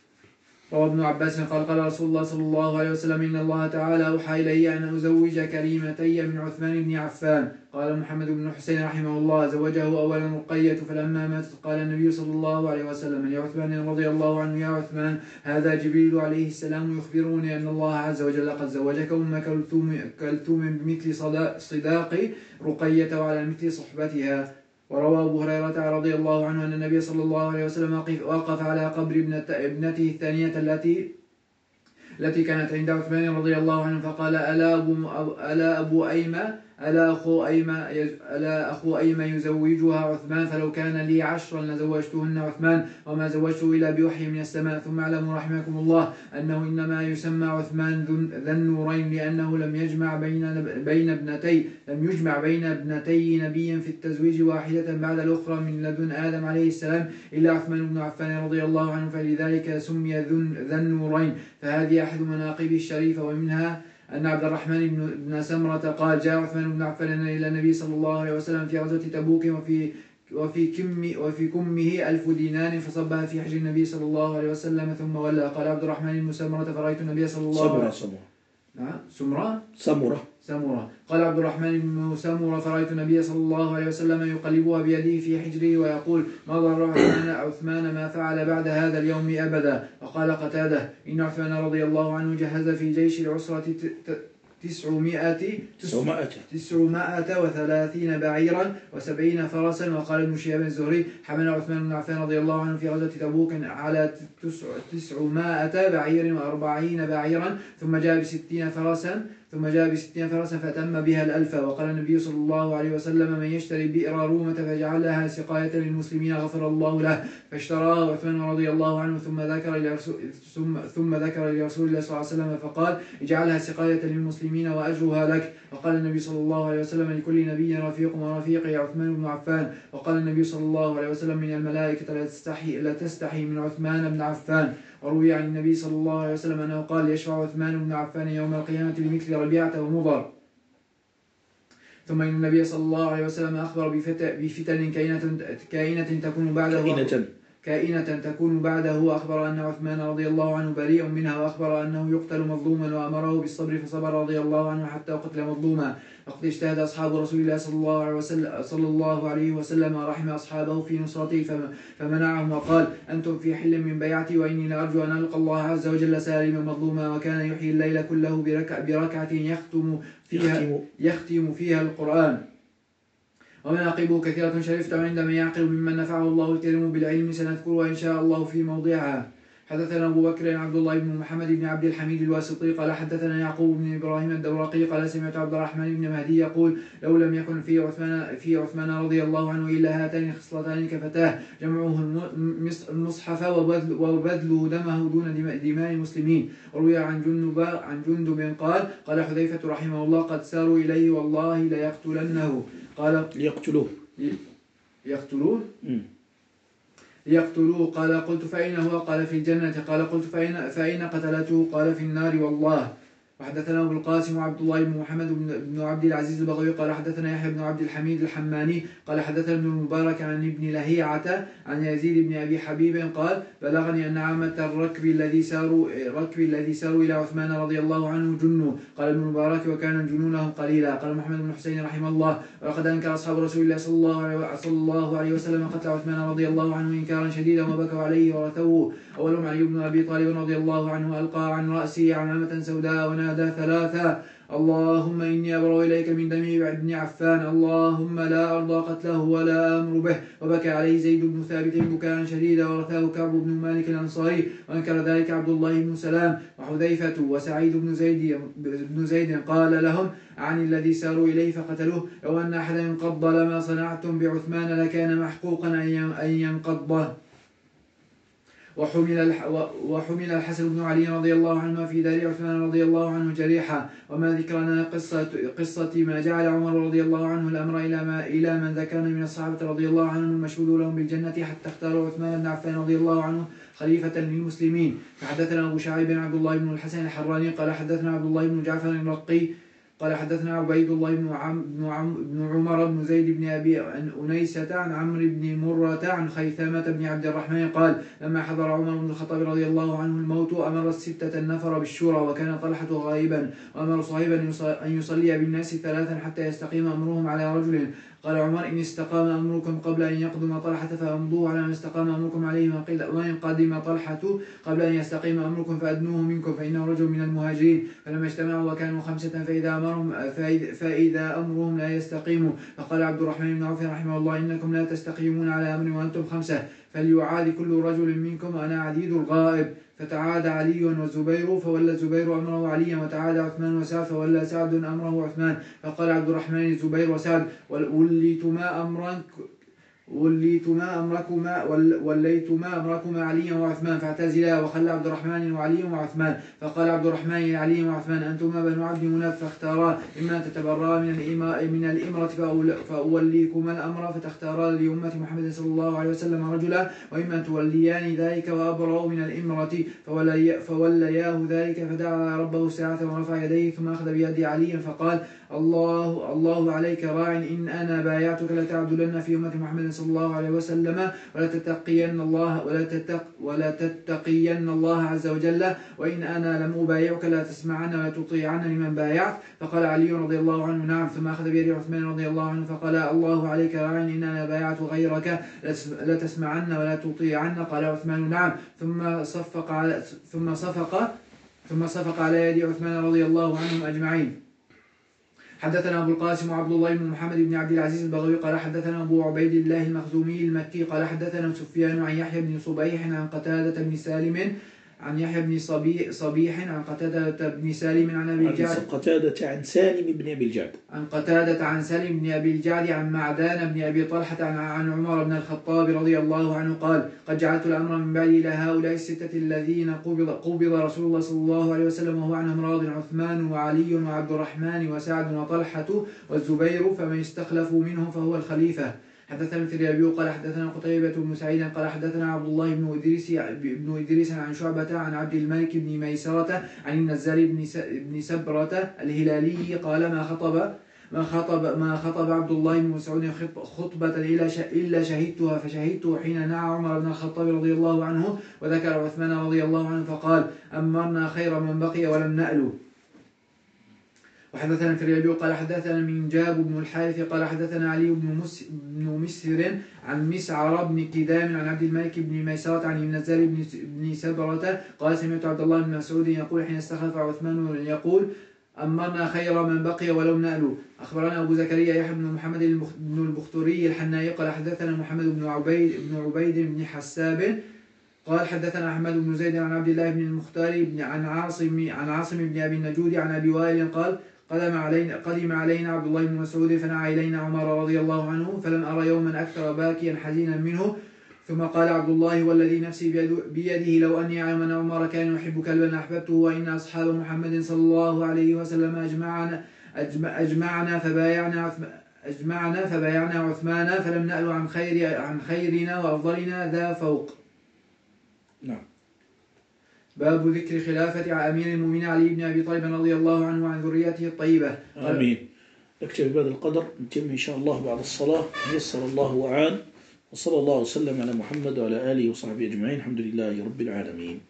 قال رسول الله صلى الله عليه وسلم: إن الله تعالى أوحى إلي أن أزوج كريمتي من عثمان بن عفان. قال محمد بن الحسين رحمه الله: زوجه أولا رقية، فلما ماتت قال النبي صلى الله عليه وسلم لعثمان رضي الله عنه: يا عثمان، هذا جبريل عليه السلام يخبروني أن الله عز وجل قد زوجك أم كلثوم بمثل صداق رقية وعلى مثل صحبتها. وروى أبو هريرة رضي الله عنه أن النبي صلى الله عليه وسلم وقف على قبر ابنته الثانية التي كانت عند عثمان رضي الله عنه فقال: ألا أخو أيمن يزوجها عثمان؟ فلو كان لي 10 لزوجتهن عثمان، وما زوجته إلا بوحي من السماء. ثم اعلموا رحمكم الله أنه إنما يسمى عثمان ذا النورين لأنه لم يجمع بين ابنتي نبي في التزويج واحدة بعد الأخرى من لدن آدم عليه السلام إلا عثمان بن عفان رضي الله عنه، فلذلك سمي ذا النورين. فهذه أحد مناقبه الشريفة. ومنها أن عبد الرحمن بن سمرة قال: جاء عثمان بن عفان إلى النبي صلى الله عليه وسلم في غزوة تبوك وفي كمه 1000 دينار فصبها في حجر النبي صلى الله عليه وسلم ثم ولى. قال عبد الرحمن بن سمرة: فرأيت النبي صلى الله عليه وسلم سمرة. قال عبد الرحمن بن سمرة: فرأيت النبي صلى الله عليه وسلم يقلبها بيده في حجره ويقول: ما ضر عثمان ما فعل بعد هذا اليوم أبدا. وقال قتادة: إن عثمان رضي الله عنه جهز في جيش العسرة 930 بعيرا و70 فرسا. وقال ابن شهاب الزهري: حمل عثمان بن عفان رضي الله عنه في غزوة تبوك على 900 بعير و40 بعيرا، ثم جاء ب60 فرسا ثم جاء ب60 فرسا فأتم بها ال1000. وقال النبي صلى الله عليه وسلم: من يشتري بئر رومة فجعلها سقاية للمسلمين غفر الله له. فاشتراه عثمان رضي الله عنه ثم ذكر لرسول الله صلى الله عليه وسلم فقال: اجعلها سقاية للمسلمين وأجرها لك. وقال النبي صلى الله عليه وسلم: لكل نبي رفيق ورفيقي عثمان بن عفان. وقال النبي صلى الله عليه وسلم: من الملائكة لا تستحي من عثمان بن عفان. وروي عن النبي صلى الله عليه وسلم أنه قال: يشفع عثمان بن عفان يوم القيامة لمثل ربيعة ومضر. ثم إن النبي صلى الله عليه وسلم أخبر بفتن كائنة تكون بعده أخبر أن عثمان رضي الله عنه بريء منها، وأخبر أنه يقتل مظلوما، وأمره بالصبر فصبر رضي الله عنه حتى قتل مظلوما. وقد اجتهد أصحاب رسول الله صلى الله عليه وسلم ورحم أصحابه في نصرته فمنعهم وقال: أنتم في حل من بيعتي، وإني لأرجو أن ألقى الله عز وجل سالما مظلوما. وكان يحيي الليل كله بركعة يختم فيها القرآن. ومناقبه كثيرة شريفة عند من يعقل ممن نفعه الله الكريم بالعلم، سنذكرها إن شاء الله في موضعها. حدثنا أبو بكر عبد الله بن محمد بن عبد الحميد الواسطي قال حدثنا يعقوب بن إبراهيم الدورقي قال سمعت عبد الرحمن بن مهدي يقول: لو لم يكن في عثمان رضي الله عنه إلا هاتان خصلتان كفتاه: جمعه المصحف وبذله دمه دون دماء المسلمين. وروي عن جندب قال حذيفة رحمه الله: قد ساروا إليه والله ليقتلنه. قال: يقتلوه. قال: قلت فأين هو؟ قال: في الجنة. قال: قلت فأين قتلته؟ قال: في النار والله. وحدثنا أبو القاسم عبد الله بن محمد بن عبد العزيز البغوي قال حدثنا يحيى بن عبد الحميد الحماني قال حدثنا ابن المبارك عن ابن لهيعة عن يزيد بن أبي حبيب قال: بلغني أن عامة الركب الذي ساروا إلى عثمان رضي الله عنه جنوا. قال ابن المبارك: وكان جنونهم قليلا. قال محمد بن حسين رحمه الله: ولقد أنكر أصحاب رسول الله صلى الله عليه وسلم قتل عثمان رضي الله عنه إنكارا شديدا، وبكوا عليه ورثوه. أولهم علي بن أبي طالب رضي الله عنه ألقى عن رأسه عمامة سوداء ونادى ثلاثا: اللهم إني أبرأ إليك من دم ابن عفان، اللهم لا أرضى قتله ولا أمر به. وبكى عليه زيد بن ثابت بكاء شديدا، ورثاه كعب بن مالك الأنصاري، وأنكر ذلك عبد الله بن سلام وحذيفة وسعيد بن زيد قال لهم عن الذي ساروا إليه فقتلوه: لو أن أحدا انقض لما صنعتم بعثمان لكان محقوقا أن ينقضه. وحمل الحسن بن علي رضي الله عنه في دار عثمان رضي الله عنه جريحا. وما ذكرنا قصة ما جعل عمر رضي الله عنه الأمر إلى من ذكرنا من الصحابة رضي الله عنهم المشهود لهم بالجنة حتى اختاروا عثمان بن عفان رضي الله عنه خليفة للمسلمين. فحدثنا أبو شعيب عبد الله بن الحسن الحراني قال حدثنا عبد الله بن جعفر الرقي قال حدثنا عبيد الله بن عمر بن زيد بن أبي أنيسة عن عمرو بن مرة عن خيثمة بن عبد الرحمن قال: لما حضر عمر بن الخطاب رضي الله عنه الموت أمر 6 نفر بالشورى، وكان طلحة غائبا، وأمر صهيبا أن يصلي بالناس 3 حتى يستقيم أمرهم على رجل. قال عمر: إن استقام أمركم قبل أن يقدم طلحة فأمضوه على ما استقام أمركم عليه، وإن قدم طلحة قبل أن يستقيم أمركم فأدنوه منكم، فإنه رجل من المهاجرين. فلما اجتمعوا وكانوا 5 فإذا أمرهم لا يستقيم. فقال عبد الرحمن بن عوف رحمه الله: إنكم لا تستقيمون على أمر وأنتم 5، فليعاد كل رجل منكم وأنا عديد الغائب. فتعاد علي والزبير فولى الزبير أمره عليا، وتعاد عثمان وسعد فولى سعد أمره عثمان. فقال عبد الرحمن الزبير وسعد: وليتما أمركما عليا وعثمان، فاعتزلا وخلى عبد الرحمن وعلي وعثمان. فقال عبد الرحمن لعلي وعثمان: أنتما بنو عبد مناف، فاختارا إما تتبرا من الإمرة فأوليكما الأمر فتختارا لأمة محمد صلى الله عليه وسلم رجلا، وإما توليان ذلك وأبرأوا من الإمرة فولياه ذلك. فدعا ربه ساعة ورفع يديه ثم أخذ بيد علي فقال: الله عليك راع، إن أنا بايعتك لتعدلن في أمة محمد صلى الله عليه وسلم ولا تتقين الله عز وجل، وإن أنا لم أبايعك لا تسمعن ولا تطيعن لمن بايعت. فقال علي رضي الله عنه: نعم. ثم أخذ بيد عثمان رضي الله عنه فقال: الله عليك راع، إن أنا بايعت غيرك لا تسمعن ولا تطيعن. قال عثمان: نعم. ثم صفق على يد عثمان رضي الله عنهم أجمعين. حدثنا أبو القاسم عبد الله بن محمد بن عبد العزيز البغوي قال حدثنا أبو عبيد الله المخزومي المكي قال حدثنا سفيان عن يحيى بن صبيح عن قتادة بن سالم عن يحيى بن صبيح عن قتادة بن سالم عن أبي الجعد قتادة عن سالم بن أبي الجعد عن قتادة عن سالم بن أبي الجعد عن معدان بن أبي طلحة عن عمر بن الخطاب رضي الله عنه قال قد جعلت الأمر من بعدي إلى هؤلاء الستة الذين قبض رسول الله صلى الله عليه وسلم وهو عنهم راض: عثمان وعلي وعبد الرحمن وسعد وطلحة والزبير، فمن استخلفوا منهم فهو الخليفة. حدثنا الترمذي قال حدثنا قتيبة بن سعيد قال حدثنا عبد الله بن إدريس عن شعبة عن عبد الملك بن ميسرة عن النزال بن سبرة الهلالي قال ما خطب عبد الله بن مسعود خطبة إلا شهدتها، فشهدته حين نعى عمر بن الخطاب رضي الله عنه وذكر عثمان رضي الله عنه فقال: أمرنا خير من بقي ولم نأله. وحدثنا الفريابي قال حدثنا من جاب بن الحارث قال حدثنا علي بن مسهر عن مسعر بن كدام عن عبد الملك بن ميسرة عن النزال بن سبرة قال: سمعت عبد الله بن مسعود يقول حين استخلف عثمان يقول: أمرنا خير من بقي ولم نأله. أخبرنا أبو زكريا يحيى بن محمد بن البختري الحنائي قال حدثنا محمد بن عبيد بن حساب قال حدثنا أحمد بن زيد عن عبد الله بن المختار عن عاصم بن أبي النجود عن أبي وائل قال: قدم علينا عبد الله بن مسعود فنعى إلينا عمر رضي الله عنه فلم أرى يوما أكثر باكيا حزينا منه. ثم قال عبد الله: والذي نفسي بيده لو أني أعلم أن عمر كان يحب كلبا أحببته، وإن أصحاب محمد صلى الله عليه وسلم أجمعنا فبايعنا عثمان فلم نأل عن خيرنا وأفضلنا ذا فوق. نعم. باب ذكر خلافة أمير المؤمنين علي بن أبي طالب رضي الله عنه وعن ذريته الطيبة. آمين. نكتفي بهذا القدر، نتم إن شاء الله بعد الصلاة. يسر الله وعان، وصلى الله وسلم على محمد وعلى آله وصحبه أجمعين. الحمد لله رب العالمين.